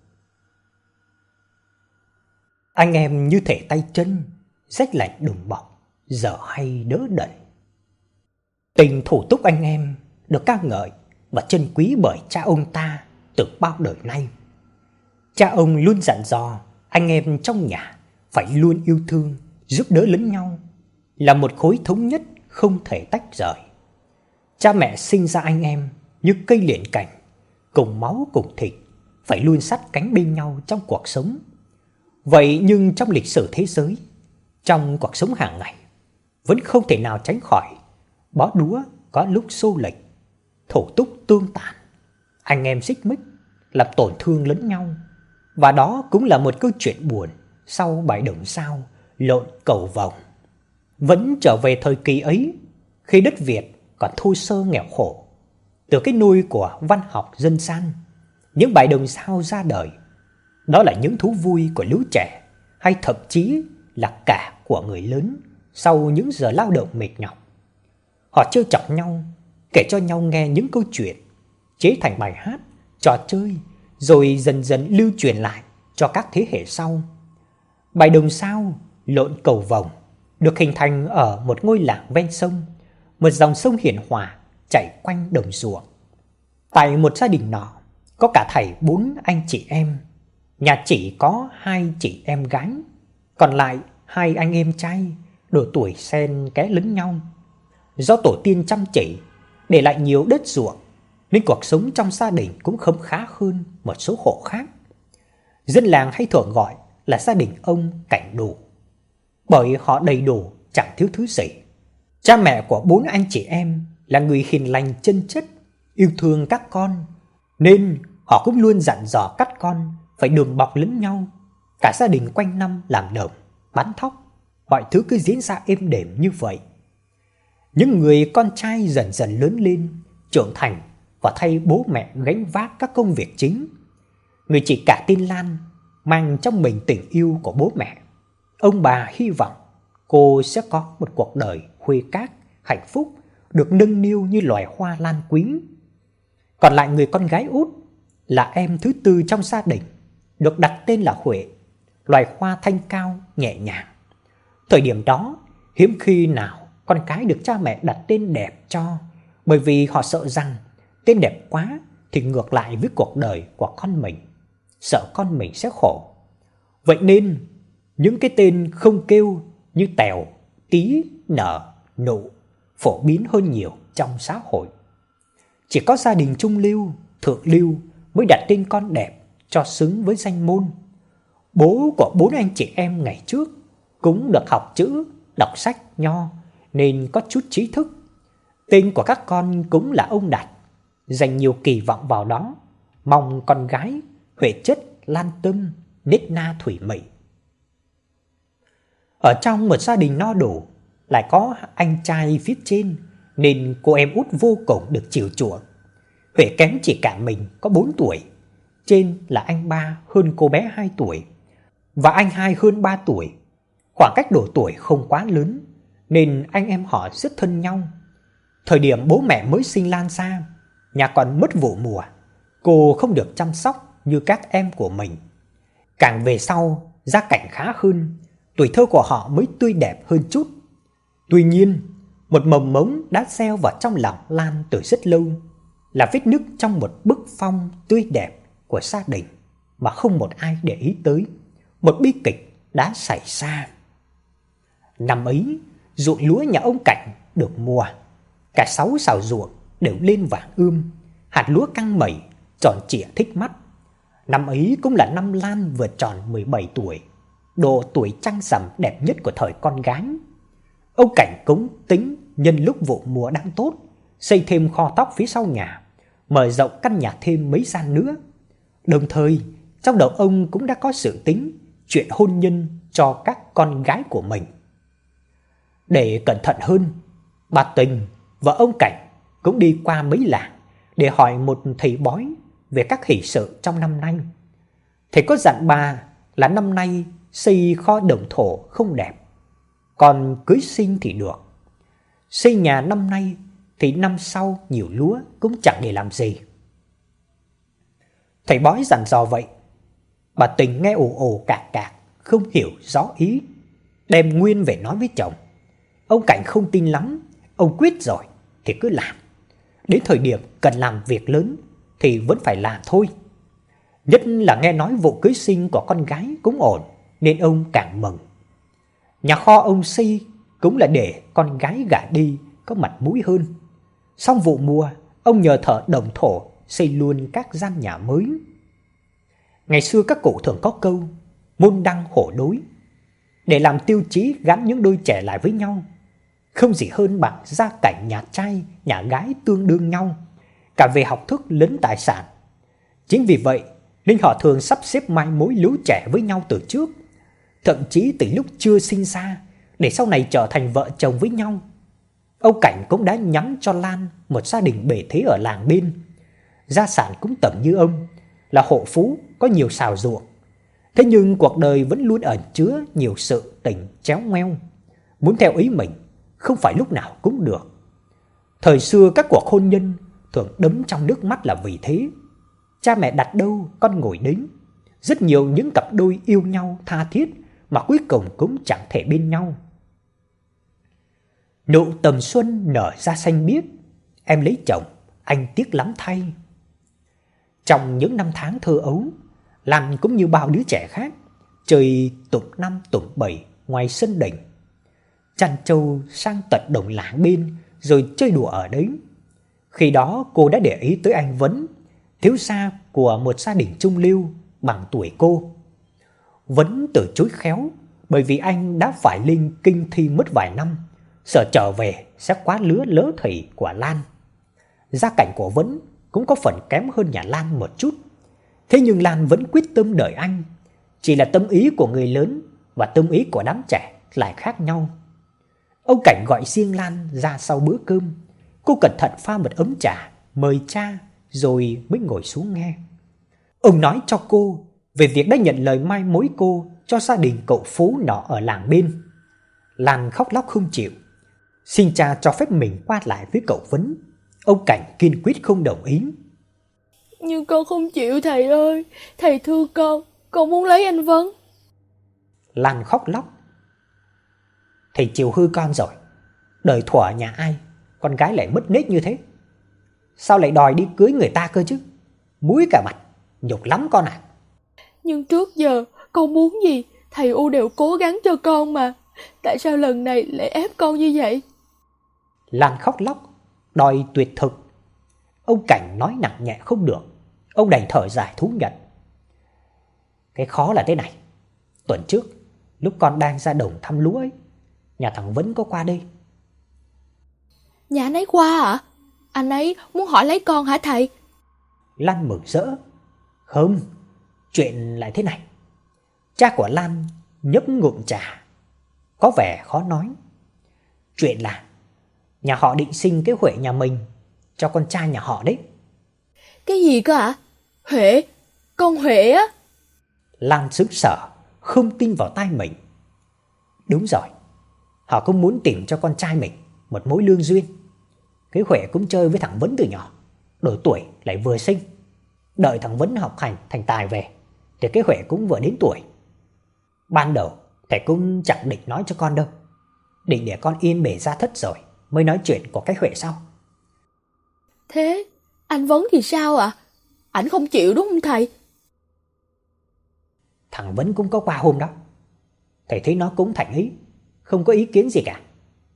[SPEAKER 1] Anh em như thể tay chân, rách lạnh đùm bọc, dở hay đỡ đần. Tình thủ túc anh em được ca ngợi và trân quý bởi cha ông ta từ bao đời nay. Cha ông luôn dặn dò anh em trong nhà phải luôn yêu thương, giúp đỡ lẫn nhau, là một khối thống nhất không thể tách rời. Cha mẹ sinh ra anh em như cây liền cành, cùng máu cùng thịt, phải luôn sát cánh bên nhau trong cuộc sống. Vậy nhưng trong lịch sử thế giới, trong cuộc sống hàng ngày, vẫn không thể nào tránh khỏi bó đũa có lúc xô lệch, thủ túc tương tàn, anh em xích mích, làm tổn thương lẫn nhau. Và đó cũng là một câu chuyện buồn sau bài đồng sao lộn cầu vồng. Vẫn trở về thời kỳ ấy, khi đất Việt còn thô sơ nghèo khổ, từ cái nôi của văn học dân gian, những bài đồng sao ra đời. Đó là những thú vui của lũ trẻ hay thậm chí là cả của người lớn sau những giờ lao động mệt nhọc. Họ trêu chọc nhau, kể cho nhau nghe những câu chuyện, chế thành bài hát, trò chơi, rồi dần dần lưu truyền lại cho các thế hệ sau. Bài đồng sao, lộn cầu vồng được hình thành ở một ngôi làng ven sông, một dòng sông hiền hòa chảy quanh đồng ruộng. Tại một gia đình nọ, có cả thảy 4 anh chị em. Nhà chỉ có 2 chị em gái, còn lại 2 anh em trai, độ tuổi xen kẽ lẫn nhau. Do tổ tiên chăm chỉ, để lại nhiều đất ruộng, nên cuộc sống trong gia đình cũng khấm khá hơn một số hộ khác. Dân làng hay thường gọi là gia đình ông Cảnh Đủ, bởi họ đầy đủ chẳng thiếu thứ gì. Cha mẹ của 4 anh chị em là người hiền lành chân chất, yêu thương các con, nên họ cũng luôn dặn dò các con phải đùm bọc lẫn nhau. Cả gia đình quanh năm làm đồng, bắn thóc, mọi thứ cứ diễn ra êm đềm như vậy. Những người con trai dần dần lớn lên, trưởng thành và thay bố mẹ gánh vác các công việc chính. Người chị cả tên Lan mang trong mình tình yêu của bố mẹ. Ông bà hy vọng cô sẽ có một cuộc đời khuê các, hạnh phúc, được nâng niu như loài hoa lan quý. Còn lại người con gái út là em thứ tư trong gia đình, được đặt tên là Huệ, loài hoa thanh cao, nhẹ nhàng. Thời điểm đó, hiếm khi nào con cái được cha mẹ đặt tên đẹp cho, bởi vì họ sợ rằng tên đẹp quá thì ngược lại với cuộc đời của con mình, sợ con mình sẽ khổ. Vậy nên, những cái tên không kêu như Tèo, Tí, Nở, Nụ phổ biến hơn nhiều trong xã hội. Chỉ có gia đình trung lưu, thượng lưu mới đặt tên con đẹp cho xứng với danh môn. Bố của 4 anh chị em ngày trước cũng được học chữ, đọc sách nho nên có chút trí thức. Tên của các con cũng là ông đặt, dành nhiều kỳ vọng vào đó, mong con gái huệ chất, lan tâm, nết na thủy mị. Ở trong một gia đình no đủ lại có anh trai phía trên, nên cô em út vô cùng được chiều chuộng. Huệ kém chỉ cả mình có 4 tuổi, trên là anh ba hơn cô bé 2 tuổi và anh hai hơn 3 tuổi. Khoảng cách độ tuổi không quá lớn nên anh em họ rất thân nhau. Thời điểm bố mẹ mới sinh Lan ra, nhà còn mất vụ mùa, cô không được chăm sóc như các em của mình. Càng về sau, gia cảnh khá hơn, tuổi thơ của họ mới tươi đẹp hơn chút. Tuy nhiên, một mầm mống đã gieo vào trong lòng Lan từ rất lâu, là vết nứt trong một bức phong tươi đẹp của gia đình mà không một ai để ý tới. Một bi kịch đã xảy ra. Năm ấy, ruộng lúa nhà ông Cảnh được mùa, cả 6 sào ruộng đều lên vàng ươm, hạt lúa căng mẩy, tròn trịa thích mắt. Năm ấy cũng là năm Lan vừa tròn 17 tuổi, độ tuổi trăng rằm đẹp nhất của thời con gái. Ông Cảnh cũng tính nhân lúc vụ mùa đang tốt, xây thêm kho tóc phía sau nhà, mở rộng căn nhà thêm mấy gian nữa. Đồng thời, trong đầu ông cũng đã có dự tính chuyện hôn nhân cho các con gái của mình. Để cẩn thận hơn, bà Tình và ông Cảnh cũng đi qua mấy làng để hỏi một thầy bói về các hỷ sự trong năm nay. Thầy có dặn bà là năm nay xây kho đồng thổ không đẹp, còn cưới xin thì được. Xây nhà năm nay thì năm sau nhiều lúa cũng chẳng để làm gì. Thầy bói dặn dò vậy, bà Tình nghe ồ ồ cạc cạc, không hiểu rõ ý, đem nguyên về nói với chồng. Ông Cảnh không tin lắm, ông quyết rồi thì cứ làm. Đến thời điểm cần làm việc lớn thì vẫn phải làm thôi. Nhất là nghe nói vụ cưới xin của con gái cũng ổn, nên ông càng mừng. Nhà kho ông xây cũng là để con gái gả đi có mặt mũi hơn. Xong vụ mùa, ông nhờ thợ đồng thổ xây luôn các gian nhà mới. Ngày xưa các cụ thường có câu môn đăng hổ đối, để làm tiêu chí gắn những đôi trẻ lại với nhau. Không gì hơn bằng gia cảnh nhà trai, nhà gái tương đương nhau, cả về học thức lẫn tài sản. Chính vì vậy nên họ thường sắp xếp mai mối lứa trẻ với nhau từ trước, thậm chí từ lúc chưa sinh ra, để sau này trở thành vợ chồng với nhau. Ông Cảnh cũng đã nhắm cho Lan một gia đình bề thế ở làng bên. Gia sản cũng tầm như ông, là hộ phú có nhiều sào ruộng. Thế nhưng cuộc đời vẫn luôn ẩn chứa nhiều sự tình chéo ngoeo. Muốn theo ý mình không phải lúc nào cũng được. Thời xưa các cuộc hôn nhân thường đẫm trong nước mắt là vì thế. Cha mẹ đặt đâu con ngồi đấy. Rất nhiều những cặp đôi yêu nhau tha thiết mà cuối cùng cũng chẳng thể bên nhau. Nụ tầm xuân nở ra xanh biếc, em lấy chồng, anh tiếc lắm thay. Trong những năm tháng thơ ấu, Lan cũng như bao đứa trẻ khác, chơi tụm năm tụm bảy ngoài sân đình. Chăn trâu sang tận đồng làng bên rồi chơi đùa ở đấy. Khi đó cô đã để ý tới anh Vấn, thiếu gia của một gia đình trung lưu bằng tuổi cô. Vấn từ chối khéo bởi vì anh đã phải lên kinh thi mất vài năm, sợ trở về sẽ quá lứa lỡ thầy của Lan. Gia cảnh của Vấn cũng có phần kém hơn nhà Lan một chút. Thế nhưng Lan vẫn quyết tâm đợi anh. Chỉ là tâm ý của người lớn và tâm ý của đám trẻ lại khác nhau. Ông Cảnh gọi riêng Lan ra sau bữa cơm. Cô cẩn thận pha một ấm trà, mời cha rồi mới ngồi xuống nghe. Ông nói cho cô về việc đã nhận lời mai mối cô cho gia đình cậu Phú nọ ở làng bên. Lan khóc lóc không chịu, xin cha cho phép mình qua lại với cậu Vấn. Ông Cảnh kiên quyết không đồng ý.
[SPEAKER 2] Nhưng con không chịu thầy ơi, thầy thương con muốn lấy anh Vấn.
[SPEAKER 1] Lan khóc lóc. Thầy chiều hư con rồi, đời thuở nhà ai, con gái lại mất nết như thế. Sao lại đòi đi cưới người ta cơ chứ? Mũi cả mặt, nhục lắm con à.
[SPEAKER 2] Nhưng trước giờ con muốn gì, thầy U đều cố gắng cho con mà. Tại sao lần này lại ép con như vậy?
[SPEAKER 1] Lan khóc lóc, đòi tuyệt thực. Ông Cảnh nói nặng nhẹ không được. Ông đành thở dài thú nhận. Cái khó là thế này. Tuần trước, lúc con đang ra đồng thăm lúa ấy, nhà thằng Vấn có qua đây.
[SPEAKER 2] Nhà anh ấy qua à? Anh ấy muốn hỏi lấy con hả thầy?
[SPEAKER 1] Lan mừng rỡ. Không, chuyện lại thế này. Cha của Lan nhấp ngụm trà, có vẻ khó nói. Chuyện là nhà họ định sinh cái Huệ nhà mình cho con trai nhà họ đấy.
[SPEAKER 2] Cái gì cơ ạ? Huệ? Con Huệ á?
[SPEAKER 1] Lan sững sờ, không tin vào tai mình. Đúng rồi, họ cũng muốn tìm cho con trai mình một mối lương duyên. Cái Huệ cũng chơi với thằng Vấn từ nhỏ, đổi tuổi lại vừa sinh. Đợi thằng Vấn học hành thành tài về thì cái Huệ cũng vừa đến tuổi. Ban đầu thầy cũng chẳng định nói cho con đâu, định để con yên bề gia thất rồi mới nói chuyện của cái Huệ sau.
[SPEAKER 2] Thế anh Vấn thì sao ạ? Ảnh không chịu đúng không thầy?
[SPEAKER 1] Thằng Vấn cũng có qua hôm đó. Thầy thấy nó cũng thành ý, không có ý kiến gì cả.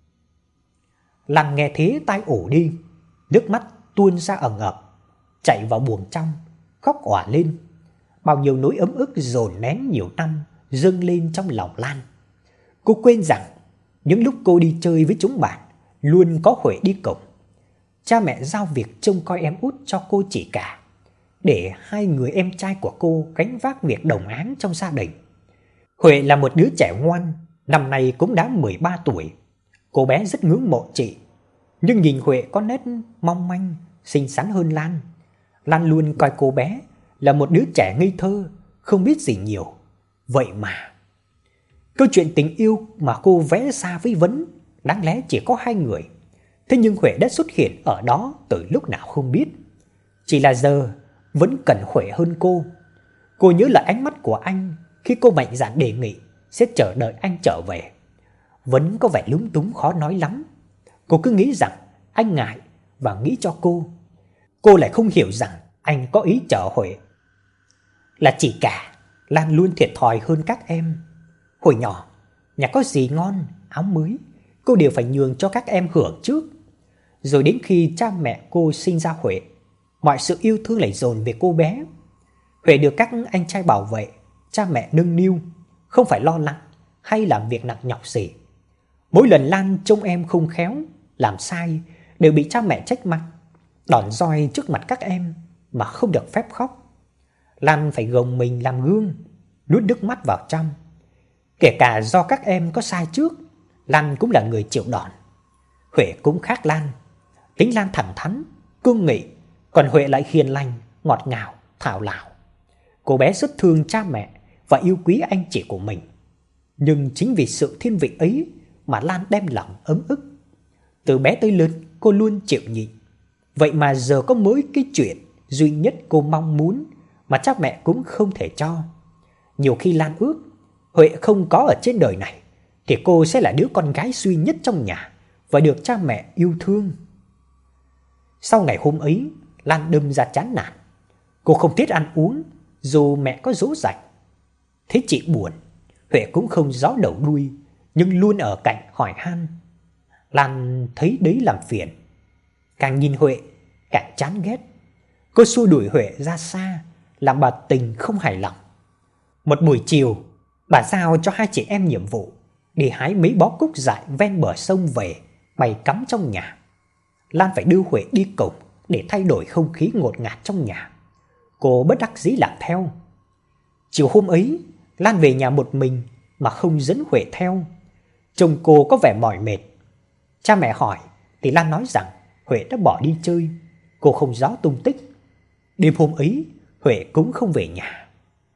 [SPEAKER 1] Lan nghe thế tai ủ đi, nước mắt tuôn ra ẩn ập, chạy vào buồng trong, khóc òa lên. Bao nhiêu nỗi ấm ức dồn nén nhiều năm dâng lên trong lòng Lan. Cô quên rằng những lúc cô đi chơi với chúng bạn luôn có Huệ đi cùng. Cha mẹ giao việc trông coi em út cho cô chị cả, để hai người em trai của cô gánh vác việc đồng áng trong gia đình. Huệ là một đứa trẻ ngoan, năm nay cũng đã 13 tuổi. Cô bé rất ngưỡng mộ chị, nhưng nhìn Huệ có nét mong manh, xinh xắn hơn Lan. Lan luôn coi cô bé là một đứa trẻ ngây thơ, không biết gì nhiều. Vậy mà câu chuyện tình yêu mà cô vẽ ra với Vấn đáng lẽ chỉ có hai người. Thế nhưng Huệ đã xuất hiện ở đó từ lúc nào không biết. Chỉ là giờ Vấn cần Huệ hơn cô. Cô nhớ lại ánh mắt của anh khi cô mạnh dạn đề nghị sẽ chờ đợi anh trở về. Vấn có vẻ lúng túng khó nói lắm. Cô cứ nghĩ rằng anh ngại và nghĩ cho cô. Cô lại không hiểu rằng anh có ý chờ Huệ. Là chị cả, Lan luôn thiệt thòi hơn các em. Hồi nhỏ, nhà có gì ngon, áo mới, cô đều phải nhường cho các em hưởng trước. Rồi đến khi cha mẹ cô sinh ra Huệ, mọi sự yêu thương lại dồn về cô bé. Huệ được các anh trai bảo vệ, cha mẹ nâng niu, không phải lo lắng hay làm việc nặng nhọc gì. Mỗi lần Lan trông em không khéo, làm sai đều bị cha mẹ trách mắng, đòn roi trước mặt các em mà không được phép khóc. Lan phải gồng mình làm gương, nuốt nước mắt vào trong. Kể cả do các em có sai trước, Lan cũng là người chịu đòn. Huệ cũng khác Lan, tính Lan thẳng thắn, cương nghị, còn Huệ lại hiền lành, ngọt ngào, thảo lảo. Cô bé rất thương cha mẹ và yêu quý anh chị của mình. Nhưng chính vì sự thiên vị ấy mà Lan đem lòng ấm ức. Từ bé tới lớn cô luôn chịu nhịn. Vậy mà giờ có mỗi cái chuyện duy nhất cô mong muốn mà cha mẹ cũng không thể cho. Nhiều khi Lan ước Huệ không có ở trên đời này thì cô sẽ là đứa con gái duy nhất trong nhà và được cha mẹ yêu thương. Sau ngày hôm ấy, Lan đâm ra chán nản. Cô không thích ăn uống dù mẹ có dỗ dành. Thấy chị buồn, Huệ cũng không rõ đầu đuôi nhưng luôn ở cạnh hỏi han. Lan thấy đấy làm phiền. Càng nhìn Huệ càng chán ghét. Cô xua đuổi Huệ ra xa, làm bà Tình không hài lòng. Một buổi chiều, bà giao cho hai chị em nhiệm vụ đi hái mấy bó cúc dại ven bờ sông về bày cắm trong nhà. Lan phải đưa Huệ đi cùng để thay đổi không khí ngột ngạt trong nhà. Cô bất đắc dĩ làm theo. Chiều hôm ấy, Lan về nhà một mình mà không dẫn Huệ theo. Chồng cô có vẻ mỏi mệt. Cha mẹ hỏi thì Lan nói rằng Huệ đã bỏ đi chơi. Cô không rõ tung tích. Đêm hôm ấy, Huệ cũng không về nhà.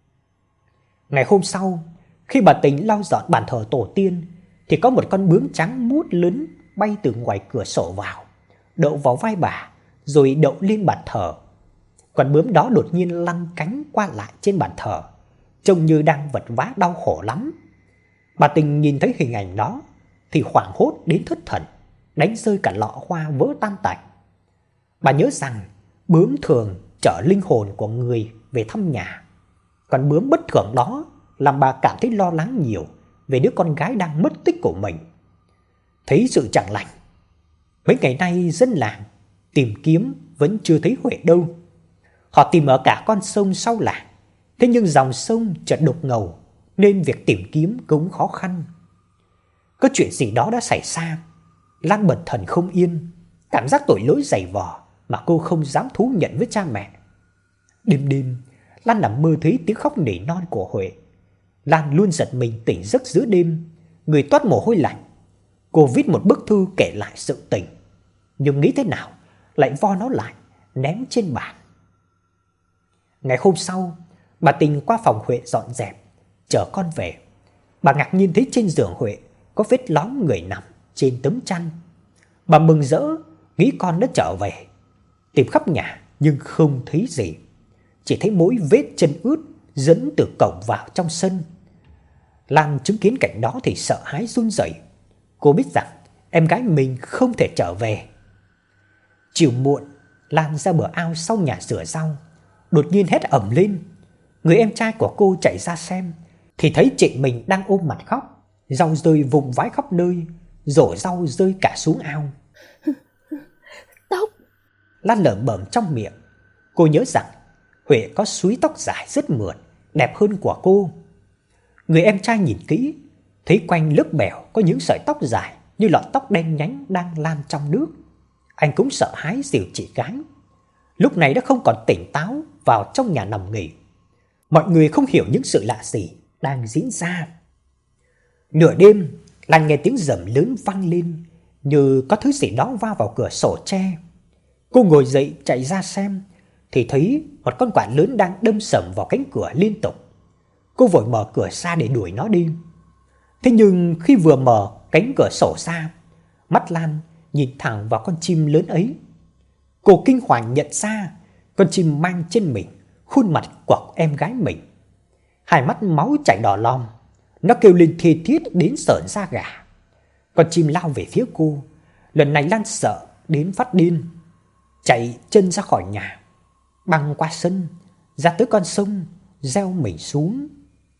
[SPEAKER 1] Ngày hôm sau, khi bà Tình lau dọn bàn thờ tổ tiên thì có một con bướm trắng mút lớn bay từ ngoài cửa sổ vào, đậu vào vai bà rồi đậu lên bàn thờ. Con bướm đó đột nhiên lăn cánh qua lại trên bàn thờ, trông như đang vật vã đau khổ lắm. Bà Tình nhìn thấy hình ảnh đó thì hoảng hốt đến thất thần, đánh rơi cả lọ hoa vỡ tan tành. Bà nhớ rằng bướm thường chở linh hồn của người về thăm nhà. Con bướm bất thường đó làm bà cảm thấy lo lắng nhiều về đứa con gái đang mất tích của mình. Thấy sự chẳng lành, mấy ngày nay dân làng tìm kiếm vẫn chưa thấy Huệ đâu. Họ tìm ở cả con sông sau làng, thế nhưng dòng sông chợt đục ngầu nên việc tìm kiếm cũng khó khăn. Có chuyện gì đó đã xảy ra. Lan bần thần không yên, cảm giác tội lỗi dày vò mà cô không dám thú nhận với cha mẹ. Đêm đêm, Lan nằm mơ thấy tiếng khóc nỉ non của Huệ. Lan luôn giật mình tỉnh giấc giữa đêm, người toát mồ hôi lạnh. Cô viết một bức thư kể lại sự tình, nhưng nghĩ thế nào lại vo nó lại ném trên bàn. Ngày hôm sau, bà Tình qua phòng Huệ dọn dẹp, chở con về. Bà ngạc nhiên thấy trên giường Huệ có vết lóng người nằm trên tấm chăn. Bà mừng rỡ, nghĩ con đã trở về. Tìm khắp nhà nhưng không thấy gì, chỉ thấy mỗi vết chân ướt dẫn từ cổng vào trong sân. Lan chứng kiến cảnh đó thì sợ hãi run rẩy. Cô biết rằng em gái mình không thể trở về. Chiều muộn, Lan ra bờ ao sau nhà rửa rau, đột nhiên hét ầm lên. Người em trai của cô chạy ra xem thì thấy chị mình đang ôm mặt khóc, rau rơi vùng vãi khắp nơi, rổ rau rơi cả xuống ao.
[SPEAKER 2] Tóc!
[SPEAKER 1] Lan lẩm bẩm trong miệng. Cô nhớ rằng Huệ có súi tóc dài rất mượt, đẹp hơn của cô. Người em trai nhìn kỹ, thấy quanh lớp bèo có những sợi tóc dài như lọn tóc đen nhánh đang lan trong nước. Anh cũng sợ hãi dìu chị gái. Lúc này đã không còn tỉnh táo vào trong nhà nằm nghỉ. Mọi người không hiểu những sự lạ gì đang diễn ra. Nửa đêm, Lan nghe tiếng rầm lớn vang lên, như có thứ gì đó va vào cửa sổ tre. Cô ngồi dậy chạy ra xem thì thấy một con quạ lớn đang đâm sầm vào cánh cửa liên tục. Cô vội mở cửa ra để đuổi nó đi. Thế nhưng khi vừa mở cánh cửa sổ ra, mắt Lan nhìn thẳng vào con chim lớn ấy. Cô kinh hoàng nhận ra con chim mang trên mình khuôn mặt của em gái mình. Hai mắt máu chảy đỏ lòm, nó kêu lên thê thiết đến sởn da gà. Con chim lao về phía cô. Lần này Lan sợ đến phát điên, chạy chân ra khỏi nhà, băng qua sân, ra tới con sông, gieo mình xuống.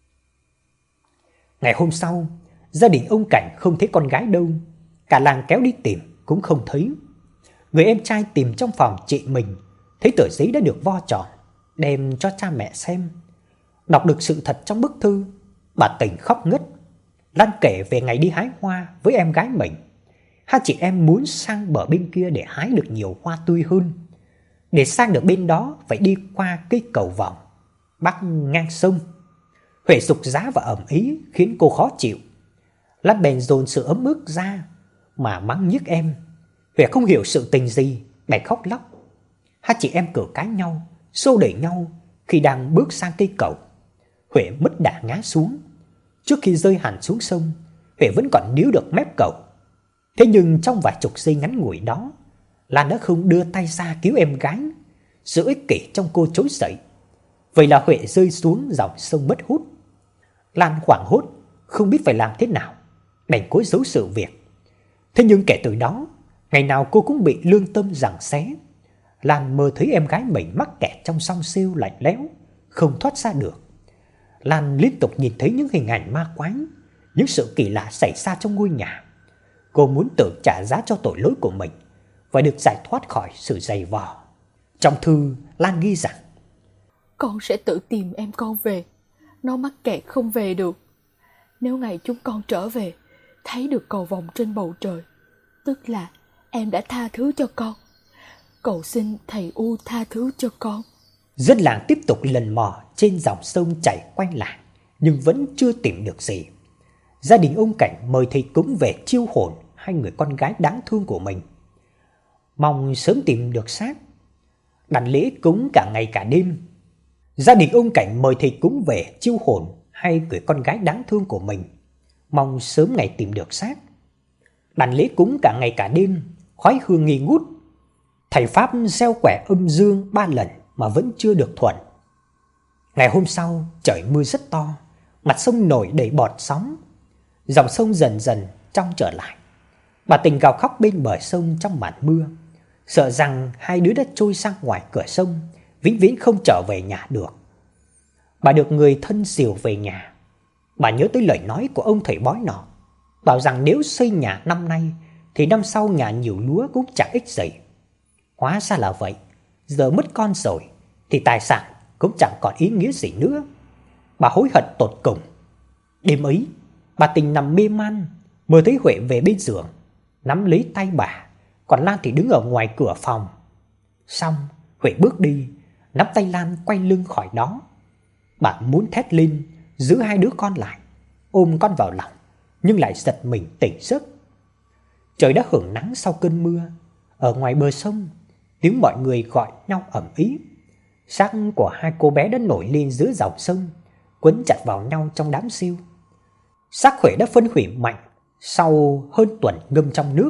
[SPEAKER 1] Ngày hôm sau, gia đình ông Cảnh không thấy con gái đâu. Cả làng kéo đi tìm cũng không thấy. Người em trai tìm trong phòng chị mình, thấy tờ giấy đã được vo tròn, đem cho cha mẹ xem. Đọc được sự thật trong bức thư, bà Tình khóc ngất. Lan kể về ngày đi hái hoa với em gái mình. Hai chị em muốn sang bờ bên kia để hái được nhiều hoa tươi hơn. Để sang được bên đó phải đi qua cây cầu vòng bắc ngang sông. Huệ sục giá và ẩm ý khiến cô khó chịu. Lan bèn dồn sự ấm ức ra mà mắng nhiếc em. Huệ không hiểu sự tình gì, bèn khóc lóc. Hai chị em cự cãi nhau, xô đẩy nhau khi đang bước sang cây cầu. Huệ mất đà ngã xuống. Trước khi rơi hẳn xuống sông, Huệ vẫn còn níu được mép cầu. Thế nhưng trong vài chục giây ngắn ngủi đó, Lan đã không đưa tay ra cứu em gái. Sự ích kỷ trong cô trỗi dậy. Vậy là Huệ rơi xuống dòng sông mất hút. Lan hoảng hốt, không biết phải làm thế nào, đành cố giấu sự việc. Thế nhưng kể từ đó, ngày nào cô cũng bị lương tâm giằng xé. Lan mơ thấy em gái mình mắc kẹt trong song siêu lạnh lẽo, không thoát ra được. Lan liên tục nhìn thấy những hình ảnh ma quái, những sự kỳ lạ xảy ra trong ngôi nhà. Cô muốn tự trả giá cho tội lỗi của mình và được giải thoát khỏi sự dày vò. Trong thư, Lan ghi rằng:
[SPEAKER 2] Con sẽ tự tìm em con về. Nó mắc kẹt không về được. Nếu ngày chúng con trở về, thấy được cầu vồng trên bầu trời, tức là em đã tha thứ cho con. Cầu xin thầy U tha thứ cho con.
[SPEAKER 1] Dân làng tiếp tục lần mò trên dòng sông chảy quanh làng, nhưng vẫn chưa tìm được gì. Gia đình ông Cảnh mời thầy cúng về chiêu hồn hai người con gái đáng thương của mình, mong sớm tìm được xác. Đàn lễ cúng cả ngày cả đêm. Gia đình ông Cảnh mời thầy cúng về chiêu hồn hai người con gái đáng thương của mình, mong sớm ngày tìm được xác. Đàn lễ cúng cả ngày cả đêm, khói hương nghi ngút. Thầy pháp gieo quẻ âm dương 3 lần mà vẫn chưa được thuận. Ngày hôm sau, trời mưa rất to, mặt sông nổi đầy bọt sóng. Dòng sông dần dần trong trở lại. Bà Tình gào khóc bên bờ sông trong màn mưa, sợ rằng hai đứa đã trôi sang ngoài cửa sông, vĩnh viễn không trở về nhà được. Bà được người thân dìu về nhà. Bà nhớ tới lời nói của ông thầy bói nọ, bảo rằng nếu xây nhà năm nay thì năm sau nhà nhiều lúa cũng chẳng ích gì. Hóa ra là vậy, giờ mất con rồi thì tài sản cũng chẳng còn ý nghĩa gì nữa. Bà hối hận tột cùng. Đêm ấy, bà Tình nằm mê man, mơ thấy Huệ về bên giường, nắm lấy tay bà, còn Lan thì đứng ở ngoài cửa phòng. Xong, Huệ bước đi, nắm tay Lan quay lưng khỏi đó. Bà muốn thét lên, giữ hai đứa con lại, ôm con vào lòng, nhưng lại giật mình tỉnh giấc. Trời đã hửng nắng sau cơn mưa. Ở ngoài bờ sông, tiếng mọi người gọi nhau ầm ĩ. Xác của hai cô bé đã nổi lên giữa dòng sông, quấn chặt vào nhau trong đám siêu. Xác Huệ đã phân hủy mạnh sau hơn tuần ngâm trong nước.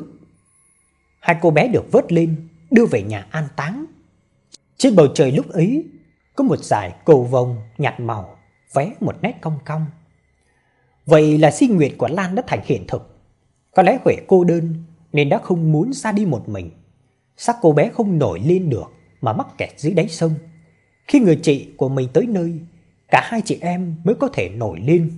[SPEAKER 1] Hai cô bé được vớt lên, đưa về nhà an táng. Trên bầu trời lúc ấy có một dải cầu vồng nhạt màu vẽ một nét cong cong. Vậy là xin nguyện của Lan đã thành hiện thực. Có lẽ Huệ cô đơn nên đã không muốn ra đi một mình. Xác cô bé không nổi lên được mà mắc kẹt dưới đáy sông. Khi người chị của mình tới nơi, cả hai chị em mới có thể nổi lên.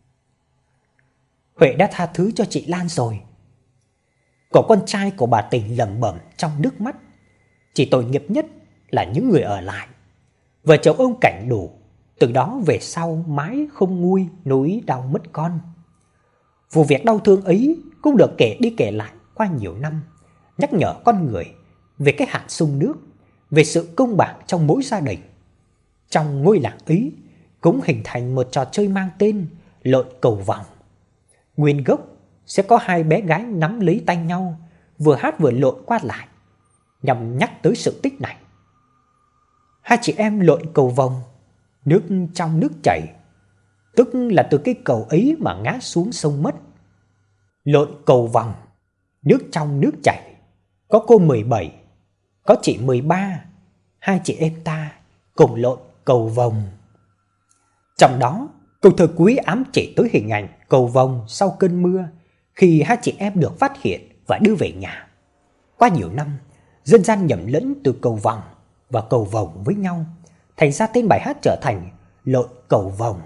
[SPEAKER 1] Huệ đã tha thứ cho chị Lan rồi. Cậu con trai của bà Tình lẩm bẩm trong nước mắt. Chỉ tội nghiệp nhất là những người ở lại. Vợ chồng ông Cảnh đủ, từ đó về sau mãi không nguôi nỗi đau mất con. Vụ việc đau thương ấy cũng được kể đi kể lại qua nhiều năm, nhắc nhở con người về cái hạn sông nước, về sự công bằng trong mỗi gia đình. Trong ngôi làng ấy cũng hình thành một trò chơi mang tên lộn cầu vồng. Nguyên gốc sẽ có hai bé gái nắm lấy tay nhau, vừa hát vừa lộn qua lại, nhằm nhắc tới sự tích này. Hai chị em lộn cầu vồng, nước trong nước chảy, tức là từ cái cầu ấy mà ngã xuống sông mất. Lộn cầu vồng, nước trong nước chảy, có cô 17, có chị 13, hai chị em ta cùng lộn cầu vồng. Trong đó, câu thơ cuối ám chỉ tới hình ảnh cầu vồng sau cơn mưa khi hai chị em được phát hiện và đưa về nhà. Qua nhiều năm, dân gian nhầm lẫn từ cầu vồng và cầu vồng với nhau, thành ra tên bài hát trở thành lộn cầu vồng.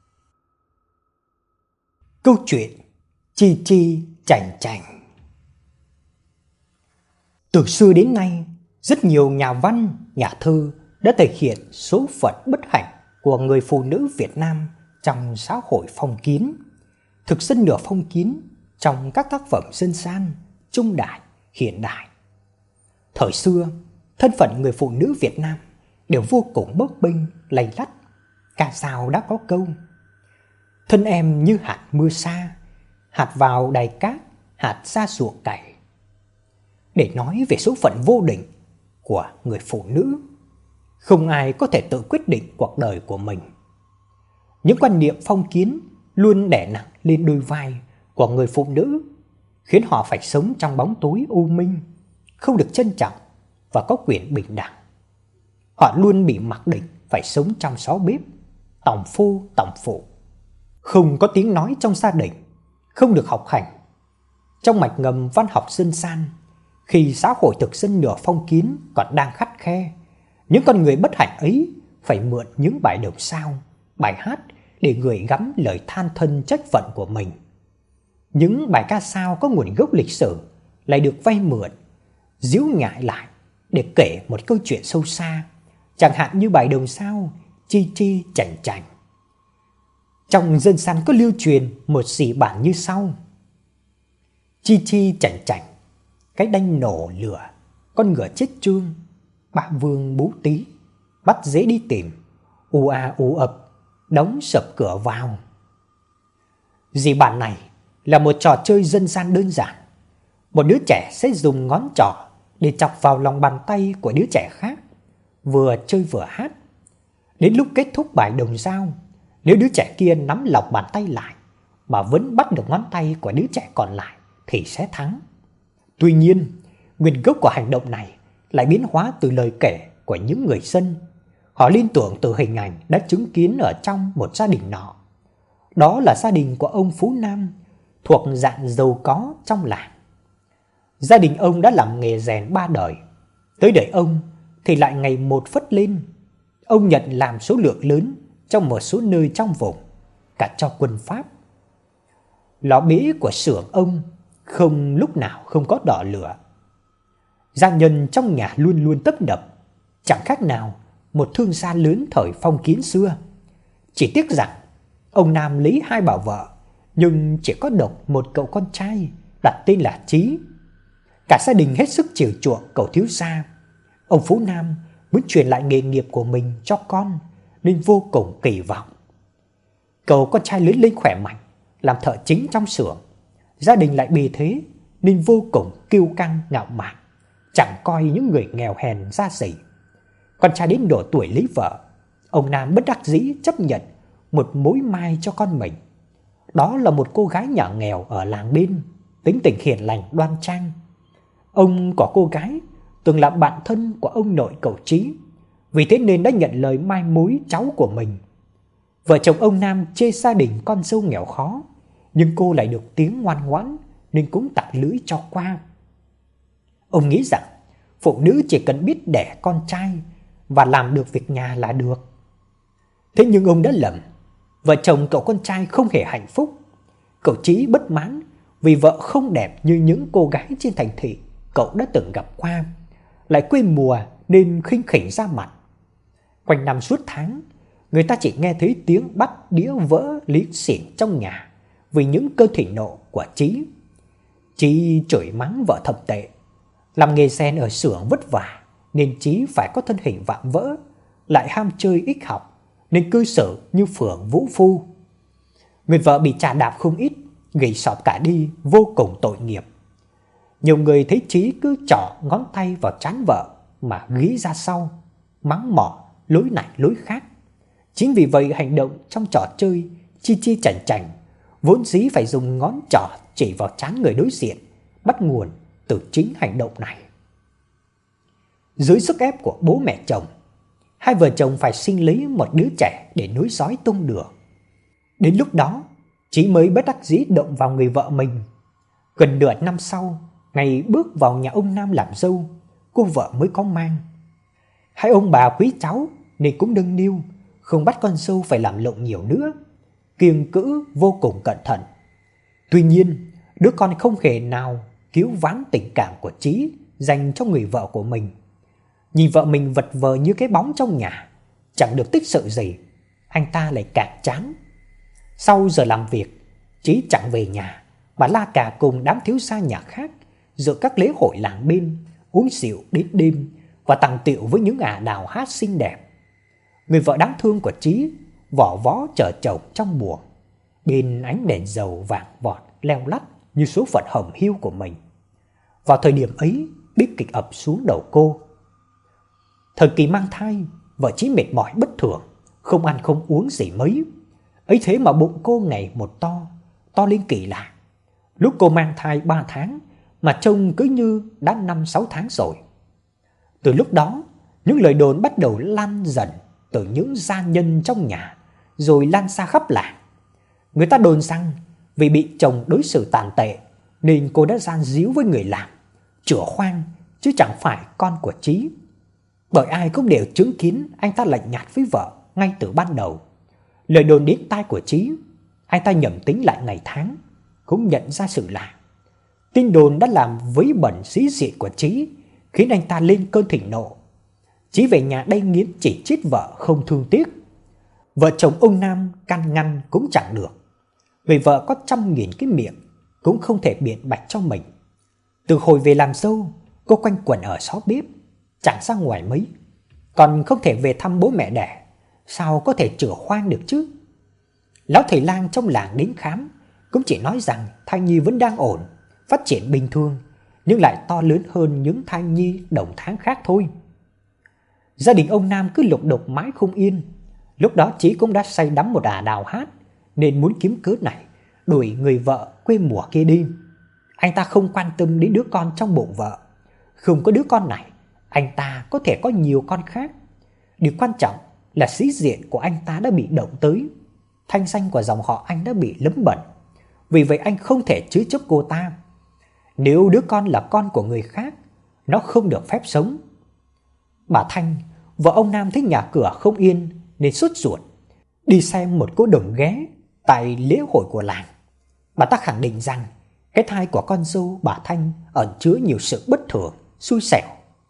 [SPEAKER 1] Câu chuyện chi chi chành chành. Từ xưa đến nay, rất nhiều nhà văn, nhà thơ đã thể hiện số phận bất hạnh của người phụ nữ Việt Nam trong xã hội phong kiến, thực dân nửa phong kiến trong các tác phẩm dân gian, trung đại, hiện đại. Thời xưa, thân phận người phụ nữ Việt Nam đều vô cùng bấp bênh, lầy lắt. Ca dao đã có câu: thân em như hạt mưa sa, hạt vào đày cát, hạt ra ruộng cày. Để nói về số phận vô định của người phụ nữ, không ai có thể tự quyết định cuộc đời của mình. Những quan niệm phong kiến luôn đè nặng lên đôi vai của người phụ nữ, khiến họ phải sống trong bóng tối u minh, không được trân trọng và có quyền bình đẳng. Họ luôn bị mặc định phải sống trong xó bếp, tòng phu tòng phụ, không có tiếng nói trong gia đình, không được học hành. Trong mạch ngầm văn học dân gian, khi xã hội thực dân nửa phong kiến còn đang khắt khe, những con người bất hạnh ấy phải mượn những bài đồng sao, bài hát để gửi gắm lời than thân trách phận của mình. Những bài ca sao có nguồn gốc lịch sử lại được vay mượn, díu nhại lại để kể một câu chuyện sâu xa, chẳng hạn như bài đồng sao Chi chi chảnh chảnh. Trong dân gian có lưu truyền một dị bản như sau: Chi chi chảnh chảnh, cái đanh nổ lửa, con ngựa chết trương, bá vương bú tí, bắt dế đi tìm, ù a ù ập, đóng sập cửa vào. Dị bản này là một trò chơi dân gian đơn giản. Một đứa trẻ sẽ dùng ngón trỏ để chọc vào lòng bàn tay của đứa trẻ khác, vừa chơi vừa hát. Đến lúc kết thúc bài đồng dao, nếu đứa trẻ kia nắm lòng bàn tay lại mà vẫn bắt được ngón tay của đứa trẻ còn lại thì sẽ thắng. Tuy nhiên, nguyên gốc của hành động này lại biến hóa từ lời kể của những người dân. Họ liên tưởng từ hình ảnh đã chứng kiến ở trong một gia đình nọ. Đó là gia đình của ông Phú Nam, thuộc dạng giàu có trong làng. Gia đình ông đã làm nghề rèn 3 đời. Tới đời ông thì lại ngày một phất lên. Ông nhận làm số lượng lớn trong một số nơi trong vùng, cả cho quân Pháp. Lò bế của xưởng ông không lúc nào không có đỏ lửa. Gia nhân trong nhà luôn luôn tấp nập, chẳng khác nào một thương gia lớn thời phong kiến xưa. Chỉ tiếc rằng ông Nam lấy 2 bà vợ, nhưng chỉ có độc một cậu con trai đặt tên là Chí. Cả gia đình hết sức chiều chuộng cậu thiếu gia. Ông Phú Nam muốn truyền lại nghề nghiệp của mình cho con nên vô cùng kỳ vọng. Cậu con trai lớn lên khỏe mạnh, làm thợ chính trong xưởng. Gia đình lại bề thế nên vô cùng kiêu căng ngạo mạn, chẳng coi những người nghèo hèn ra gì. Con trai đến độ tuổi lấy vợ, ông Nam bất đắc dĩ chấp nhận một mối mai cho con mình. Đó là một cô gái nhà nghèo ở làng bên, tính tình hiền lành đoan trang. Ông có cô gái từng là bạn thân của ông nội cậu Chí, vì thế nên đã nhận lời mai mối cháu của mình. Vợ chồng ông Nam chê gia đình con dâu nghèo khó, nhưng cô lại được tiếng ngoan ngoãn nên cũng tặc lưỡi cho qua. Ông nghĩ rằng phụ nữ chỉ cần biết đẻ con trai và làm được việc nhà là được. Thế nhưng ông đã lầm. Vợ chồng cậu con trai không hề hạnh phúc. Cậu Chí bất mãn vì vợ không đẹp như những cô gái trên thành thị cậu đã từng gặp qua, lại quê mùa nên khinh khỉnh ra mặt. Quanh năm suốt tháng, người ta chỉ nghe thấy tiếng bắt đĩa vỡ liếng xiển trong nhà vì những cơn thịnh nộ của Chí. Chí chửi mắng vợ thậm tệ. Làm nghề rèn ở xưởng vất vả nên Chí phải có thân hình vạm vỡ, lại ham chơi ít học nên cư xử như phường vũ phu. Người vợ bị chà đạp không ít, gầy sọp cả đi, vô cùng tội nghiệp. Nhiều người thấy Chí cứ trỏ ngón tay vào trán vợ mà gí ra sau, mắng mỏ lối này lối khác. Chính vì vậy hành động trong trò chơi chi chi chảnh chảnh vốn dĩ phải dùng ngón trỏ chỉ vào trán người đối diện, bắt nguồn từ chính hành động này. Dưới sức ép của bố mẹ chồng, hai vợ chồng phải sinh lấy một đứa trẻ để nối dõi tông đường. Đến lúc đó, Chí mới bất đắc dĩ động vào người vợ mình. Gần nửa năm sau, ngày bước vào nhà ông Nam làm dâu, cô vợ mới có mang. Hai ông bà quý cháu nên cũng nâng niu, không bắt con dâu phải làm lụng nhiều nữa, kiêng cữ vô cùng cẩn thận. Tuy nhiên, đứa con không hề nào cứu vãn tình cảm của Chí dành cho người vợ của mình. Nhìn vợ mình vật vờ như cái bóng trong nhà, chẳng được tích sự gì, anh ta lại càng chán. Sau giờ làm việc, Chí chẳng về nhà mà la cà cùng đám thiếu gia nhà khác dự các lễ hội làng bên, uống rượu đến đêm và tằng tiệu với những ả đào hát xinh đẹp. Người vợ đáng thương của Chí vỏ vó chờ chồng trong buồng, bên ánh đèn dầu vàng vọt leo lắt như số phận hầm hiu của mình. Vào thời điểm ấy, bi kịch ập xuống đầu cô. Thời kỳ mang thai, vợ Chí mệt mỏi bất thường, không ăn không uống gì mấy. Ấy thế mà bụng cô ngày một to lên kỳ lạ. Lúc cô mang thai 3 tháng mà trông cứ như đã 5-6 tháng rồi. Từ lúc đó, những lời đồn bắt đầu lan dần từ những gia nhân trong nhà, rồi lan xa khắp làng. Người ta đồn rằng vì bị chồng đối xử tàn tệ nên cô đã gian díu với người làm, chửa khoang chứ chẳng phải con của Chí. Bởi ai cũng đều chứng kiến anh ta lạnh nhạt với vợ ngay từ ban đầu. Lời đồn đến tai của Chí, anh ta nhẩm tính lại ngày tháng, cũng nhận ra sự lạ. Tin đồn đã làm vấy bẩn sĩ diện của Chí, khiến anh ta lên cơn thịnh nộ. Chí về nhà đay nghiến chỉ trích vợ không thương tiếc. Vợ chồng ông Nam can ngăn cũng chẳng được, vì vợ có 100.000 cái miệng cũng không thể biện bạch cho mình. Từ hồi về làm dâu, cô quanh quẩn ở xó bếp, chẳng ra ngoài mấy, còn không thể về thăm bố mẹ đẻ, sao có thể chữa khoan được chứ? Lão thầy lang trong làng đến khám cũng chỉ nói rằng thai nhi vẫn đang ổn, phát triển bình thường, nhưng lại to lớn hơn những thai nhi đồng tháng khác thôi. Gia đình ông Nam cứ lục đục mãi không yên. Lúc đó Chí cũng đã say đắm một đào hát, nên muốn kiếm cớ này đuổi người vợ quê mùa kia đi. Anh ta không quan tâm đến đứa con trong bụng vợ. Không có đứa con này, anh ta có thể có nhiều con khác. Điều quan trọng là sĩ diện của anh ta đã bị động tới. Thanh danh của dòng họ anh đã bị lấm bẩn. Vì vậy anh không thể chứa chấp cô ta. Nếu đứa con là con của người khác, nó không được phép sống. Bà Thanh, vợ ông Nam thấy nhà cửa không yên nên sốt ruột, đi xem một cô đồng ghé tại lễ hội của làng. Bà ta khẳng định rằng cái thai của con dâu bà Thanh ẩn chứa nhiều sự bất thường, xui xẻo.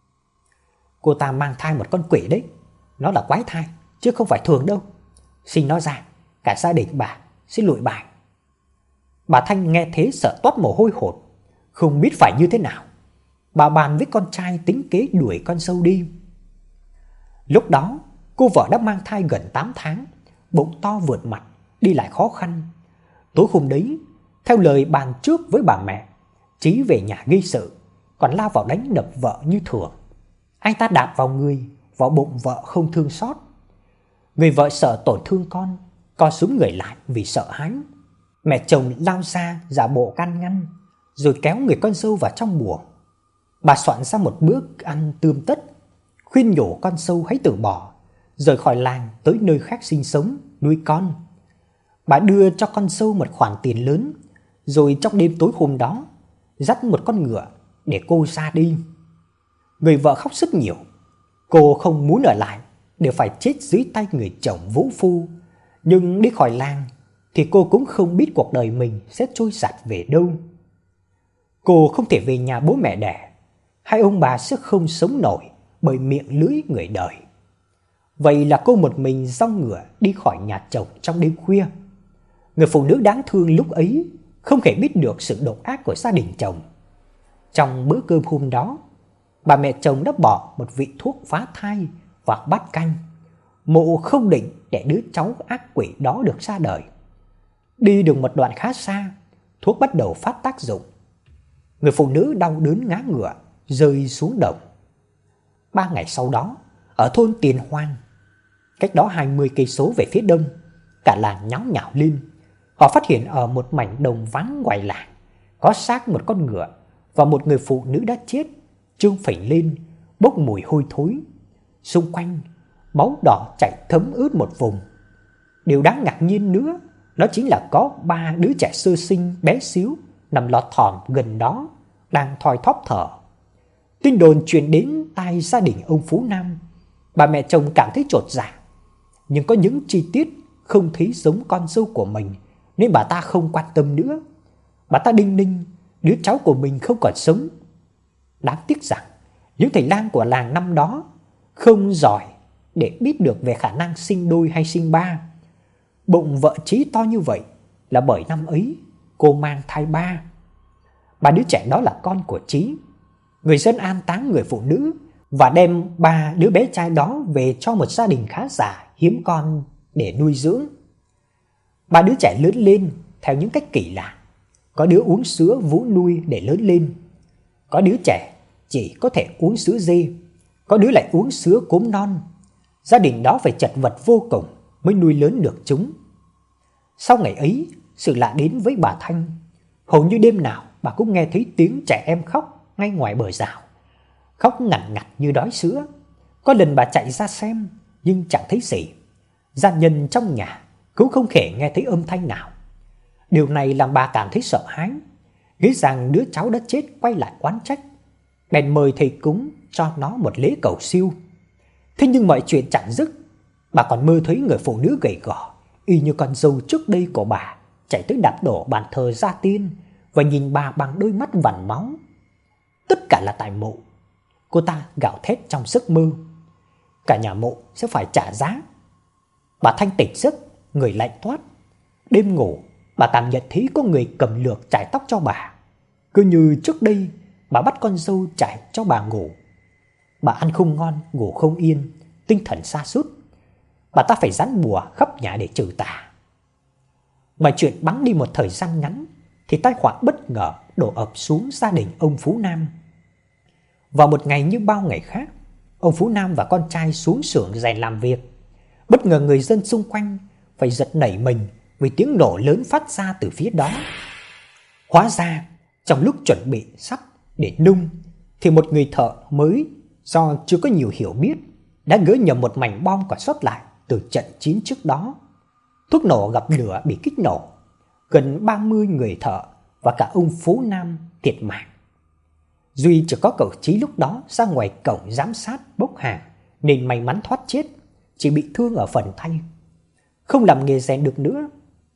[SPEAKER 1] Cô ta mang thai một con quỷ đấy, nó là quái thai chứ không phải thường đâu. Sinh nó ra, cả gia đình bà sẽ lụi bại. Bà Thanh nghe thế sợ toát mồ hôi hột, không biết phải như thế nào. Bà bàn với con trai tính kế đuổi con dâu đi. Lúc đó, cô vợ đã mang thai gần 8 tháng, bụng to vượt mặt, đi lại khó khăn. Tối hôm đấy, theo lời bàn trước với bà mẹ, Chí về nhà gây sự, còn lao vào đánh đập vợ như thường. Anh ta đạp vào người, vào bụng vợ không thương xót. Người vợ sợ tổn thương con, co súng người lại vì sợ hãi. Mẹ chồng lao ra giả bộ can ngăn, rồi kéo người con dâu vào trong buồng. Bà soạn ra một bữa ăn tươm tất, khuyên nhủ con dâu hãy từ bỏ, rời khỏi làng tới nơi khác sinh sống, nuôi con. Bà đưa cho con dâu một khoản tiền lớn, rồi trong đêm tối hôm đó, dắt một con ngựa để cô ra đi. Người vợ khóc rất nhiều, cô không muốn ở lại để phải chết dưới tay người chồng vũ phu. Nhưng đi khỏi làng thì cô cũng không biết cuộc đời mình sẽ trôi giạt về đâu. Cô không thể về nhà bố mẹ đẻ, hai ông bà sẽ không sống nổi bởi miệng lưỡi người đời. Vậy là cô một mình dong ngựa đi khỏi nhà chồng trong đêm khuya. Người phụ nữ đáng thương lúc ấy không hề biết được sự độc ác của gia đình chồng. Trong bữa cơm hôm đó, bà mẹ chồng đã bỏ một vị thuốc phá thai vào bát canh. Mụ không định để đứa cháu ác quỷ đó được ra đời. Đi được một đoạn khá xa, thuốc bắt đầu phát tác dụng. Người phụ nữ đau đớn ngã ngựa, rơi xuống đồng. 3 ngày sau đó, ở thôn Tiền Hoang, cách đó 20 cây số về phía đông, cả làng nháo nhào lên. Họ phát hiện ở một mảnh đồng vắng ngoài làng có xác một con ngựa và một người phụ nữ đã chết, trương phình lên, bốc mùi hôi thối. Xung quanh, máu đỏ chảy thấm ướt một vùng. Điều đáng ngạc nhiên nữa, đó chính là có 3 đứa trẻ sơ sinh bé xíu nằm lọt thỏm gần đó, đang thoi thóp thở. Tin đồn truyền đến tai gia đình ông Phú Nam. Bà mẹ chồng cảm thấy chột dạ, nhưng có những chi tiết không thấy giống con dâu của mình nên bà ta không quan tâm nữa. Bà ta đinh ninh đứa cháu của mình không còn sống. Đáng tiếc rằng những thầy lang của làng năm đó không giỏi để biết được về khả năng sinh đôi hay sinh ba. Bụng vợ Chí to như vậy là bởi năm ấy cô mang thai 3. 3 đứa trẻ đó là con của Chí. Người dân an táng người phụ nữ và đem 3 đứa bé trai đó về cho một gia đình khá giả hiếm con để nuôi dưỡng. 3 đứa trẻ lớn lên theo những cách kỳ lạ. Có đứa uống sữa vú nuôi để lớn lên, có đứa trẻ chỉ có thể uống sữa dê, có đứa lại uống sữa cốm non. Gia đình đó phải chật vật vô cùng mới nuôi lớn được chúng. Sau ngày ấy, sự lạ đến với bà Thanh. Hầu như đêm nào bà cũng nghe thấy tiếng trẻ em khóc ngay ngoài bờ rào. Khóc ngằn ngặt như đói sữa. Có lần bà chạy ra xem nhưng chẳng thấy gì. Gia nhân trong nhà cũng không thể nghe thấy âm thanh nào. Điều này làm bà cảm thấy sợ hãi, nghĩ rằng đứa cháu đã chết quay lại oán trách. Bèn mời thầy cúng cho nó một lễ cầu siêu. Thế nhưng mọi chuyện chẳng dứt. Bà còn mơ thấy người phụ nữ gầy gò y như con dâu trước đây của bà chạy tới đạp đổ bàn thờ gia tiên và nhìn bà bằng đôi mắt vằn máu. Tất cả là tại Mụ. Cô ta gào thét trong giấc mơ. Cả nhà Mụ sẽ phải trả giá. Bà Thanh tỉnh giấc, người lạnh toát. Đêm ngủ, bà cảm nhận thấy có người cầm lược chải tóc cho bà. Cứ như trước đây, bà bắt con dâu chải cho bà ngủ. Bà ăn không ngon, ngủ không yên, tinh thần sa sút. Bà ta phải dán bùa khắp nhà để trừ tà. Mọi chuyện bẵng đi một thời gian ngắn thì tai họa bất ngờ đổ ập xuống gia đình ông Phú Nam. Vào một ngày như bao ngày khác, ông Phú Nam và con trai xuống xưởng rèn làm việc. Bất ngờ người dân xung quanh phải giật nảy mình vì tiếng nổ lớn phát ra từ phía đó. Hóa ra, trong lúc chuẩn bị sắt để nung thì một người thợ mới do chưa có nhiều hiểu biết đã gỡ nhầm một mảnh bom còn sót lại từ trận chiến trước đó. Thuốc nổ gặp lửa bị kích nổ. Gần 30 người thợ và cả ông Phú Nam thiệt mạng. Duy chỉ có cậu Chí lúc đó ra ngoài cổng giám sát bốc hàng nên may mắn thoát chết, chỉ bị thương ở phần tay, không làm nghề rèn được nữa.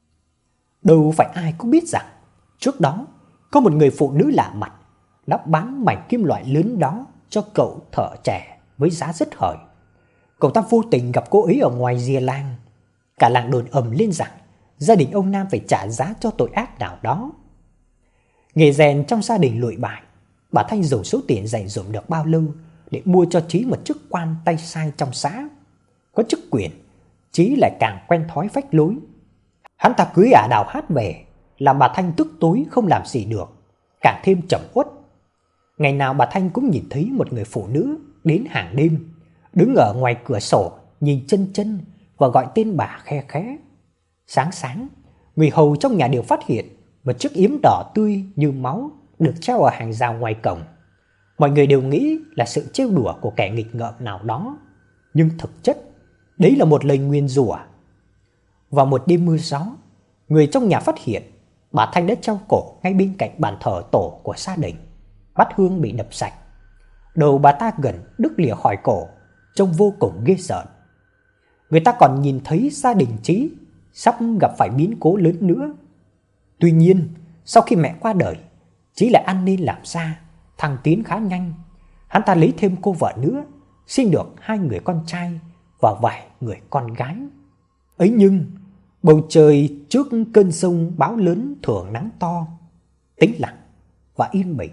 [SPEAKER 1] Đâu phải ai cũng biết rằng trước đó có một người phụ nữ lạ mặt đã bán mảnh kim loại lớn đó cho cậu thợ trẻ với giá rất hời. Cậu ta vô tình gặp cô ấy ở ngoài rìa làng. Cả làng đồn ầm lên rằng gia đình ông Nam phải trả giá cho tội ác nào đó. Nghề rèn trong gia đình lụi bại. Bà Thanh dùng số tiền dành dụm được bao lâu để mua cho Chí một chức quan tay sai trong xã. Có chức quyền, Chí lại càng quen thói phách lối. Hắn ta cưới ả Đào Hát về, làm bà Thanh tức tối không làm gì được, càng thêm trầm uất. Ngày nào bà Thanh cũng nhìn thấy một người phụ nữ đến hàng đêm, đứng ở ngoài cửa sổ nhìn chân chân và gọi tên bà khe khẽ. Sáng sáng, người hầu trong nhà đều phát hiện một chiếc yếm đỏ tươi như máu được treo ở hàng rào ngoài cổng. Mọi người đều nghĩ là sự trêu đùa của kẻ nghịch ngợm nào đó, nhưng thực chất đấy là một lời nguyền rủa. Vào một đêm mưa gió, người trong nhà phát hiện bà Thanh đã treo cổ ngay bên cạnh bàn thờ tổ của gia đình. Bát hương bị đập sạch, đầu bà ta gần đứt lìa khỏi cổ, trông vô cùng ghê rợn. Người ta còn nhìn thấy gia đình Chí sắp gặp phải biến cố lớn nữa. Tuy nhiên, sau khi mẹ qua đời, Chí lại ăn nên làm ra, thăng tiến khá nhanh. Hắn ta lấy thêm cô vợ nữa, sinh được 2 người con trai và vài người con gái. Ấy nhưng, bầu trời trước cơn giông bão lớn thường nắng to, tĩnh lặng và yên bình.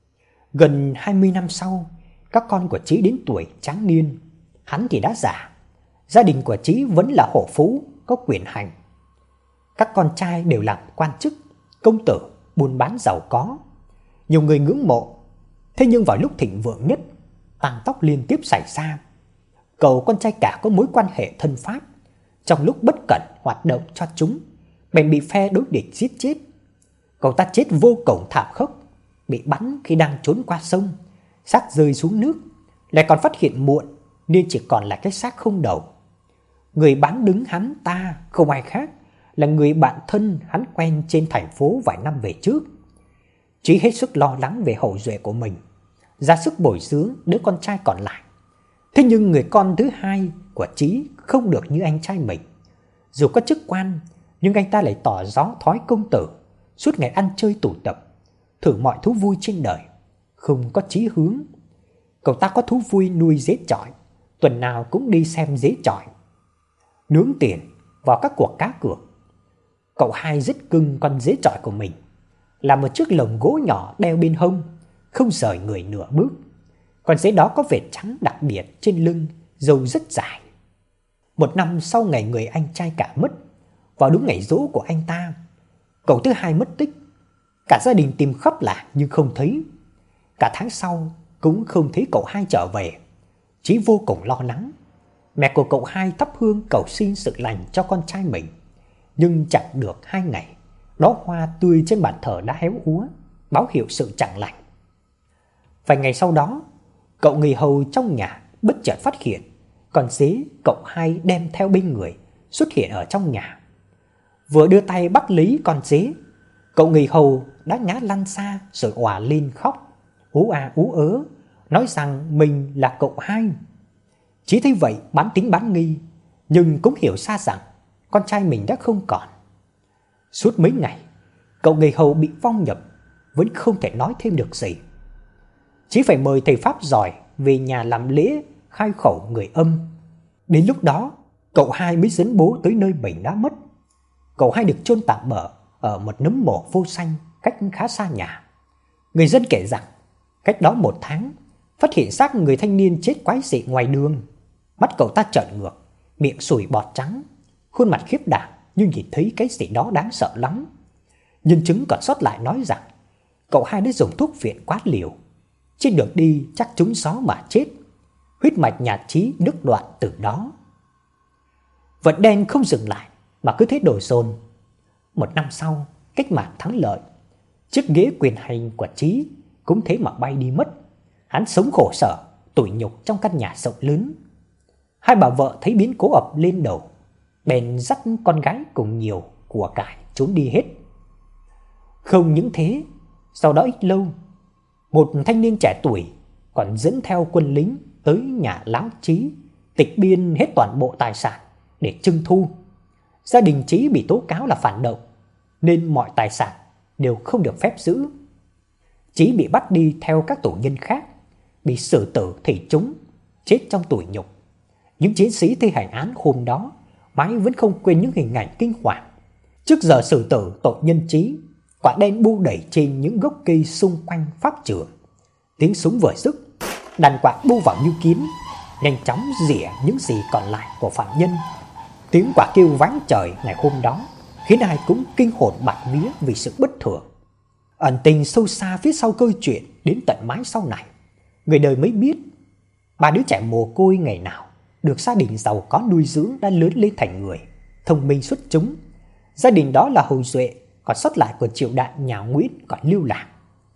[SPEAKER 1] Gần 20 năm sau, các con của Chí đến tuổi tráng niên, hắn thì đã già. Gia đình của Chí vẫn là hổ phú, có quyền hành. Các con trai đều làm quan chức, công tử, buôn bán giàu có. Nhiều người ngưỡng mộ. Thế nhưng vào lúc thịnh vượng nhất, tàn tóc liên tiếp xảy ra. Cậu con trai cả có mối quan hệ thân pháp, trong lúc bất cẩn hoạt động cho chúng, bèn bị phe đối địch giết chết. Cậu ta chết vô cùng thảm khốc, bị bắn khi đang trốn qua sông, xác rơi xuống nước, lại còn phát hiện muộn nên chỉ còn là cái xác không đầu. Người bán đứng hắn ta không ai khác là người bạn thân hắn quen trên thành phố vài năm về trước. Chí hết sức lo lắng về hậu duệ của mình, ra sức bồi dưỡng đứa con trai còn lại. Thế nhưng người con thứ hai của Chí không được như anh trai mình. Dù có chức quan, nhưng anh ta lại tỏ rõ thói công tử, suốt ngày ăn chơi tụ tập, thử mọi thú vui trên đời, không có chí hướng. Cậu ta có thú vui nuôi dế chọi, tuần nào cũng đi xem dế chọi, nướng tiền vào các cuộc cá cược. Cậu hai rất cưng con dế chọi của mình, là một chiếc lồng gỗ nhỏ đeo bên hông, không rời người nửa bước. Con dế đó có vệt trắng đặc biệt trên lưng, râu rất dài. Một năm sau ngày người anh trai cả mất, vào đúng ngày giỗ của anh ta, cậu thứ hai mất tích. Cả gia đình tìm khắp làng nhưng không thấy. Cả tháng sau cũng không thấy cậu hai trở về. Chí vô cùng lo lắng. Mẹ của cậu hai thắp hương cầu xin sự lành cho con trai mình. nhưng chẳng được 2 ngày, đóa hoa tươi trên bàn thờ đã héo úa, báo hiệu sự chẳng lành. Vài ngày sau đó, cậu người hầu trong nhà bất chợt phát hiện con dế cậu hai đem theo bên người xuất hiện ở trong nhà. Vừa đưa tay bắt lấy con dế, cậu người hầu đã ngã lăn xa rồi òa lên khóc, ú a ú ớ, nói rằng mình là cậu hai. Chí thấy vậy bán tín bán nghi, nhưng cũng hiểu ra rằng con trai mình đã không còn. Suốt mấy ngày, cậu người hầu bị phong nhập, vẫn không thể nói thêm được gì. Chí phải mời thầy pháp giỏi về nhà làm lễ khai khẩu người âm. Đến lúc đó, cậu hai mới dẫn bố tới nơi mình đã mất. Cậu hai được chôn tạm bợ ở một nấm mộ vô xanh cách khá xa nhà. Người dân kể rằng, cách đó 1 tháng, phát hiện xác người thanh niên chết quái dị ngoài đường. Mắt cậu ta trợn ngược, miệng sùi bọt trắng, khuôn mặt khiếp đảm như nhìn thấy cái gì đó đáng sợ lắm. Nhân chứng còn sót lại nói rằng, cậu hai đã dùng thuốc viện quá liều. Trên đường đi chắc trúng gió mà chết. Huyết mạch nhà Chí đứt đoạn từ đó. Vận đen không dừng lại mà cứ thế đổ dồn. 1 năm sau, cách mạng thắng lợi, chiếc ghế quyền hành của Chí cũng thế mà bay đi mất. Hắn sống khổ sở, tủi nhục trong căn nhà rộng lớn. Hai bà vợ thấy biến cố ập lên đầu, bèn dắt con gái cùng nhiều của cải trốn đi hết. Không những thế, sau đó ít lâu, một thanh niên trẻ tuổi còn dẫn theo quân lính tới nhà lão Chí, tịch biên hết toàn bộ tài sản để trưng thu. Gia đình Chí bị tố cáo là phản động, nên mọi tài sản đều không được phép giữ. Chí bị bắt đi theo các tù nhân khác, bị xử tử thảy chúng, chết trong tủi nhục. Những chiến sĩ thi hành án hôm đó mãi vẫn không quên những hình ảnh kinh hoàng. Trước giờ xử tử tội nhân Chí, quả đen bu đẩy trên những gốc cây xung quanh pháp trường. Tiếng súng vừa dứt, đàn quạ bu vào như kiến, nhanh chóng rỉa những gì còn lại của phạm nhân. Tiếng quạ kêu vang trời ngày hôm đó khiến ai cũng kinh hồn bạt vía vì sự bất thường. Ẩn tình sâu xa phía sau câu chuyện đến tận mãi sau này, người đời mới biết 3 đứa trẻ mồ côi ngày nào được gia đình giàu có nuôi dưỡng đã lớn lên thành người thông minh xuất chúng. Gia đình đó là hậu duệ còn sót lại của triều đại nhà Nguyễn còn lưu lạc.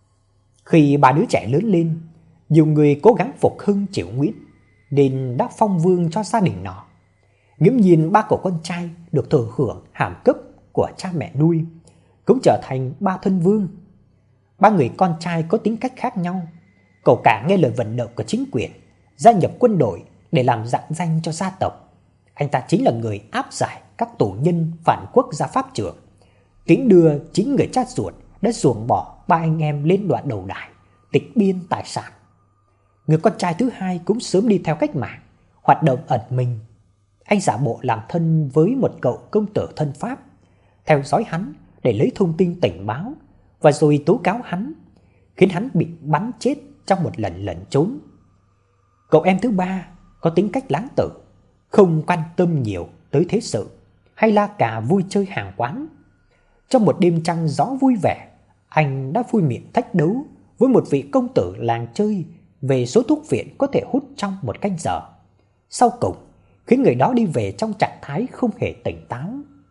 [SPEAKER 1] Khi 3 đứa trẻ lớn lên, nhiều người cố gắng phục hưng triều Nguyễn nên đã phong vương cho gia đình nó. Nghiễm nhiên 3 cậu con trai được thừa hưởng hàm cấp của cha mẹ nuôi, cũng trở thành 3 thân vương. 3 người con trai có tính cách khác nhau. Cậu cả nghe lời vận động của chính quyền, gia nhập quân đội để làm rạng danh cho gia tộc. Anh ta chính là người áp giải các tù nhân phản quốc ra pháp trường, tiễn đưa chính người cha ruột đã ruồng bỏ 3 anh em lên đoạn đầu đài, tịch biên tài sản. Người con trai thứ hai cũng sớm đi theo cách mạng, hoạt động ẩn mình. Anh giả bộ làm thân với một cậu công tử thân Pháp, theo dõi hắn để lấy thông tin tình báo và rồi tố cáo hắn, khiến hắn bị bắn chết trong một lần lẩn trốn. Cậu em thứ ba có tính cách lãng tử, không quan tâm nhiều tới thế sự hay la cà vui chơi hàng quán. Trong một đêm trăng gió vui vẻ, anh đã vui miệng thách đấu với một vị công tử làng chơi về số thuốc viện có thể hút trong 1 canh giờ. Sau cùng, khiến người đó đi về trong trạng thái không hề tỉnh táo.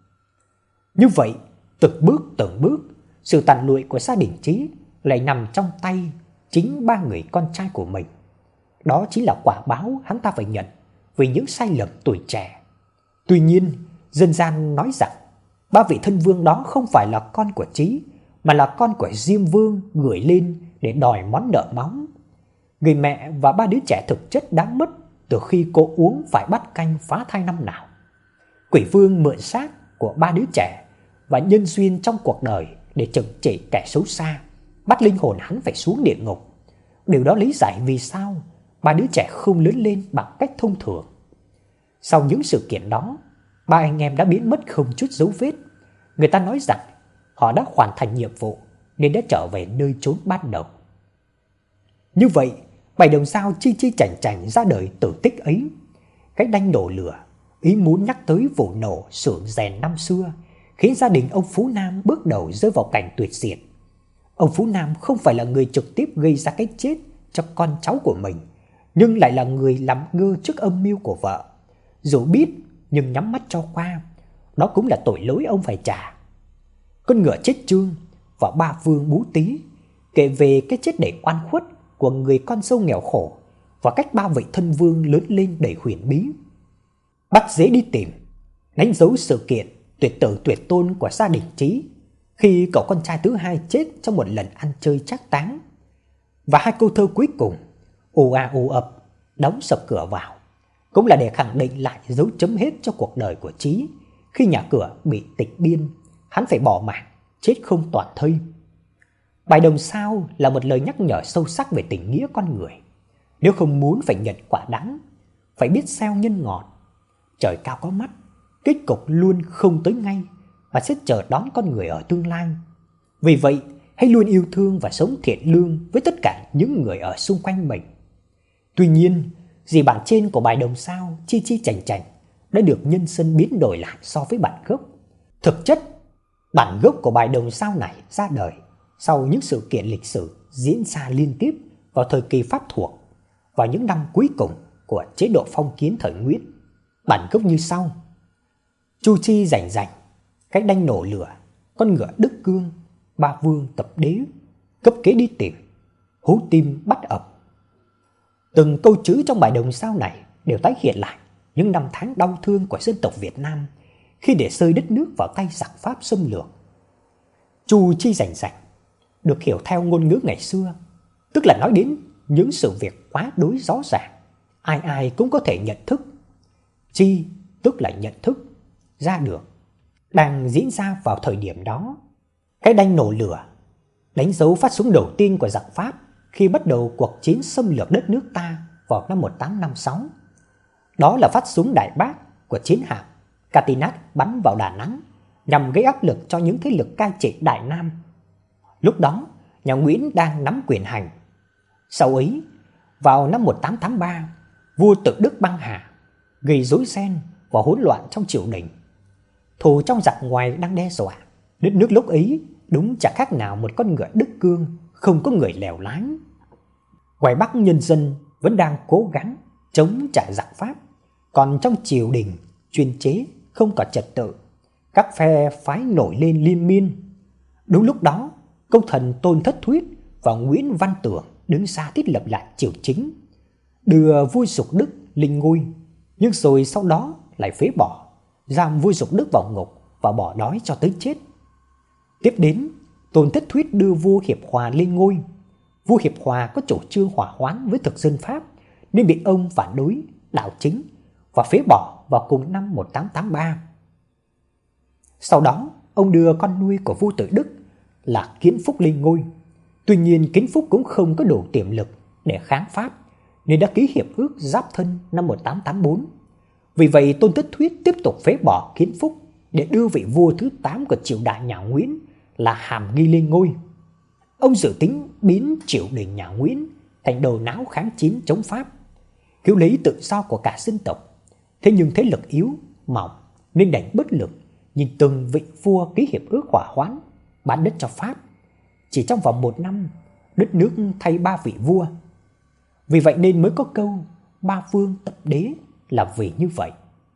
[SPEAKER 1] Như vậy, từng bước, sự tàn lụi của gia đình Chí lại nằm trong tay chính 3 người con trai của mình. Đó chính là quả báo hắn ta phải nhận vì những sai lầm tuổi trẻ. Tuy nhiên, dân gian nói rằng 3 vị thân vương đó không phải là con của Chí, mà là con của Diêm Vương gửi lên để đòi món nợ máu. Người mẹ và 3 đứa trẻ thực chất đã mất từ khi cô uống phải bát canh phá thai năm nào. Quỷ vương mượn xác của 3 đứa trẻ và nhân duyên trong cuộc đời để trừng trị kẻ xấu xa, bắt linh hồn hắn phải xuống địa ngục. Điều đó lý giải vì sao 3 đứa trẻ không lớn lên bằng cách thông thường. Sau những sự kiện đó, 3 anh em đã biến mất không chút dấu vết. Người ta nói rằng họ đã hoàn thành nhiệm vụ nên đã trở về nơi chốn ban đầu. Như vậy, 7 đồng sao chi chảnh chảnh ra đời tử tích ấy. Cách đanh đổ lửa, ý muốn nhắc tới vụ nổ xưởng rèn năm xưa, khiến gia đình ông Phú Nam bước đầu rơi vào cảnh tuyệt diệt. Ông Phú Nam không phải là người trực tiếp gây ra cái chết cho con cháu của mình, nhưng lại là người làm ngơ trước âm mưu của vợ. Dù biết nhưng nhắm mắt cho qua, đó cũng là tội lỗi ông phải trả. Con ngựa chết chương và ba vương Bú Tý kể về cái chết đầy oan khuất của người con dâu nghèo khổ và cách ba vị thân vương lớn lên đầy huyền bí. Bắt dễ đi tìm, đánh dấu sự kiện tuyệt tử tuyệt tôn của gia đình Trí khi cậu con trai thứ hai chết trong một lần ăn chơi trác táng. Và hai câu thơ cuối cùng, ù a ù ập, đóng sập cửa vào, cũng là để khẳng định lại dấu chấm hết cho cuộc đời của Trí. Khi nhà cửa bị tịch biên, hắn phải bỏ mạng, chết không toàn thây. Bài Đồng Sao là một lời nhắc nhở sâu sắc về tình nghĩa con người. Nếu không muốn phải nhận quả đắng, phải biết gieo nhân ngọt. Trời cao có mắt, kết cục luôn không tới ngay, mà sẽ chờ đón con người ở tương lai. Vì vậy, hãy luôn yêu thương và sống thiện lương với tất cả những người ở xung quanh mình. Tuy nhiên, gì bản trên của bài Đồng Sao chi chi chành chành đã được nhân dân biến đổi lại so với bản gốc. Thực chất, bản gốc của bài Đồng Sao này ra đời sau những sự kiện lịch sử diễn ra liên tiếp vào thời kỳ Pháp thuộc, vào những năm cuối cùng của chế độ phong kiến thời Nguyễn. Bản gốc như sau: Chu chi rảnh rảnh, cách đanh nổ lửa, con ngựa Đức Cương, ba vương tập đế, cấp kế đi tìm, hú tim bắt ập. Từng câu chữ trong bài Đồng Sao này đều tái hiện lại những năm tháng đau thương của dân tộc Việt Nam khi để rơi đất nước vào tay giặc Pháp xâm lược. Chu chi rảnh rảnh được hiểu theo ngôn ngữ ngày xưa, tức là nói đến những sự việc quá đối rõ ràng, ai ai cũng có thể nhận thức. Chi tức là nhận thức ra được đang diễn ra vào thời điểm đó. Cái đanh nổ lửa đánh dấu phát súng đầu tiên của giặc Pháp khi bắt đầu cuộc chiến xâm lược đất nước ta vào năm 1856. Đó là phát súng đại bác của chiến hạm Catinat bắn vào Đà Nẵng nhằm gây áp lực cho những thế lực cai trị Đại Nam. Lúc đó, nhà Nguyễn đang nắm quyền hành. Sau ấy, vào năm 1883, vua Tự Đức băng hà, gây rối ren và hỗn loạn trong triều đình. Thù trong giặc ngoài đang đe dọa. Đất nước lúc ấy đúng chẳng khác nào một con ngựa Đức Cương không có người lèo lái. Ngoài Bắc nhân dân vẫn đang cố gắng chống trả giặc Pháp, còn trong triều đình chuyên chế không có trật tự, các phe phái nổi lên liên miên. Đúng lúc đó, công thần Tôn Thất Thuyết và Nguyễn Văn Tưởng đứng ra thiết lập lại triều chính, đưa vua Dục Đức lên ngôi, nhưng rồi sau đó lại phế bỏ, giam vua Dục Đức vào ngục và bỏ đói cho tới chết. Tiếp đến, Tôn Thất Thuyết đưa vua Hiệp Hòa lên ngôi. Vua Hiệp Hòa có chủ trương hòa hoãn với thực dân Pháp nên bị ông phản đối, đảo chính và phế bỏ vào cùng năm 1883. Sau đó, ông đưa con nuôi của vua Tự Đức là Kiến Phúc lên ngôi. Tuy nhiên, Kiến Phúc cũng không có đủ tiềm lực để kháng Pháp nên đã ký hiệp ước Giáp Thân năm 1884. Vì vậy, Tôn Thất Thuyết tiếp tục phế bỏ Kiến Phúc để đưa vị vua thứ 8 của triều đại nhà Nguyễn là Hàm Nghi lên ngôi. Ông dự tính biến triều đình nhà Nguyễn thành đầu não kháng chiến chống Pháp, cứu lấy tự do của cả dân tộc. Thế nhưng thế lực yếu, mỏng nên đành bất lực nhìn từng vị vua ký hiệp ước hòa hoãn, bán đất cho Pháp. Chỉ trong vòng 1 năm, đất nước thay 3 vị vua. Vì vậy nên mới có câu ba vương tập đế là vì như vậy.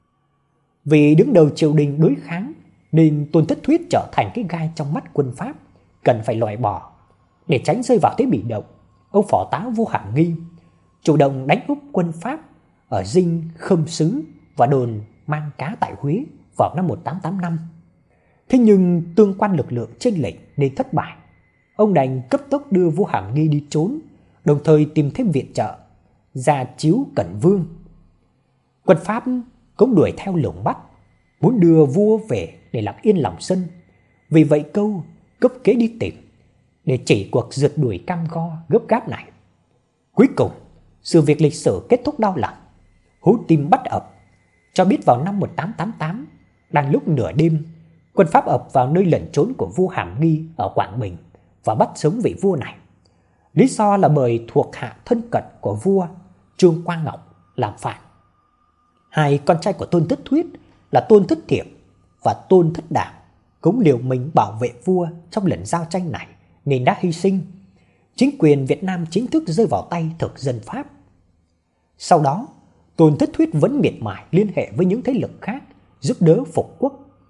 [SPEAKER 1] Vì đứng đầu triều đình đối kháng nên Tôn Thất Thuyết trở thành cái gai trong mắt quân Pháp, cần phải loại bỏ. Để tránh rơi vào thế bị động, ông phó tá vua Hàm Nghi chủ động đánh úp quân Pháp ở dinh Khâm Sứ và đồn Mang Cá tại Huế vào năm 1885. Thế nhưng tương quan lực lượng chênh lệch nên thất bại. Ông đành cấp tốc đưa vua Hàm Nghi đi trốn, đồng thời tìm thêm viện trợ, ra chiếu Cẩn Vương. Quân Pháp cũng đuổi theo lùng bắt, muốn đưa vua về để làm yên lòng dân. Vì vậy câu cấp kế đi tìm để chỉ cuộc rượt đuổi cam go gấp gáp này. Cuối cùng, sự việc lịch sử kết thúc đau lòng. Hú tim bắt ập cho biết vào năm 1888, đang lúc nửa đêm, quân Pháp ập vào nơi lẩn trốn của vua Hàm Nghi ở Quảng Bình và bắt sống vị vua này. Lý do là bởi thuộc hạ thân cận của vua Trương Quang Ngọc làm phản. Hai con trai của Tôn Thất Thuyết là Tôn Thất Thiệp và Tôn Thất Đảng cũng liều mình bảo vệ vua trong lần giao tranh này nên đã hy sinh. Chính quyền Việt Nam chính thức rơi vào tay thực dân Pháp. Sau đó, Tôn Thất Thuyết vẫn miệt mài liên hệ với những thế lực khác giúp đỡ phục quốc.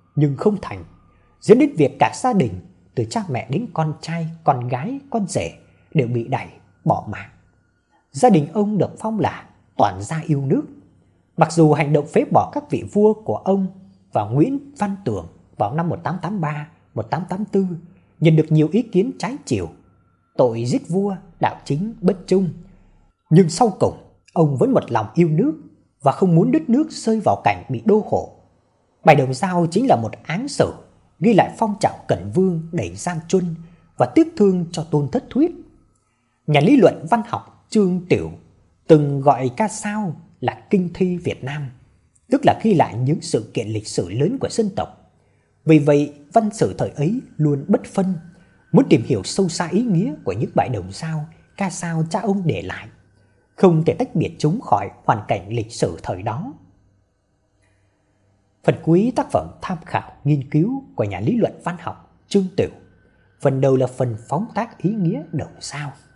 [SPEAKER 1] nhưng không thành, dẫn đến việc cả gia đình, từ cha mẹ đến con trai, con gái, con rể đều bị đày bỏ mạng. Gia đình ông được phong là toàn gia yêu nước. Mặc dù hành động phế bỏ các vị vua của ông và Nguyễn Văn Tường vào năm 1883, 1884 nhận được nhiều ý kiến trái chiều, tội giết vua, đạo chính bất trung, nhưng sau cùng ông vẫn một lòng yêu nước và không muốn đất nước rơi vào cảnh bị đô hộ. Bài Đồng Dao chính là một áng sử ghi lại phong trào Cẩn Vương đầy gian truân và tiếc thương cho Tôn Thất Thuyết. Nhà lý luận văn học Trương Tiểu từng gọi ca dao là kinh thi Việt Nam, tức là ghi lại những sự kiện lịch sử lớn của dân tộc. Vì vậy, văn sử thời ấy luôn bất phân, muốn tìm hiểu sâu xa ý nghĩa của những bài đồng dao, ca dao cha ông để lại, không thể tách biệt chúng khỏi hoàn cảnh lịch sử thời đó. Phần cuối tác phẩm tham khảo nghiên cứu của nhà lý luận văn học Trương Tiểu. Phần đầu là phần phóng tác ý nghĩa đồng dao.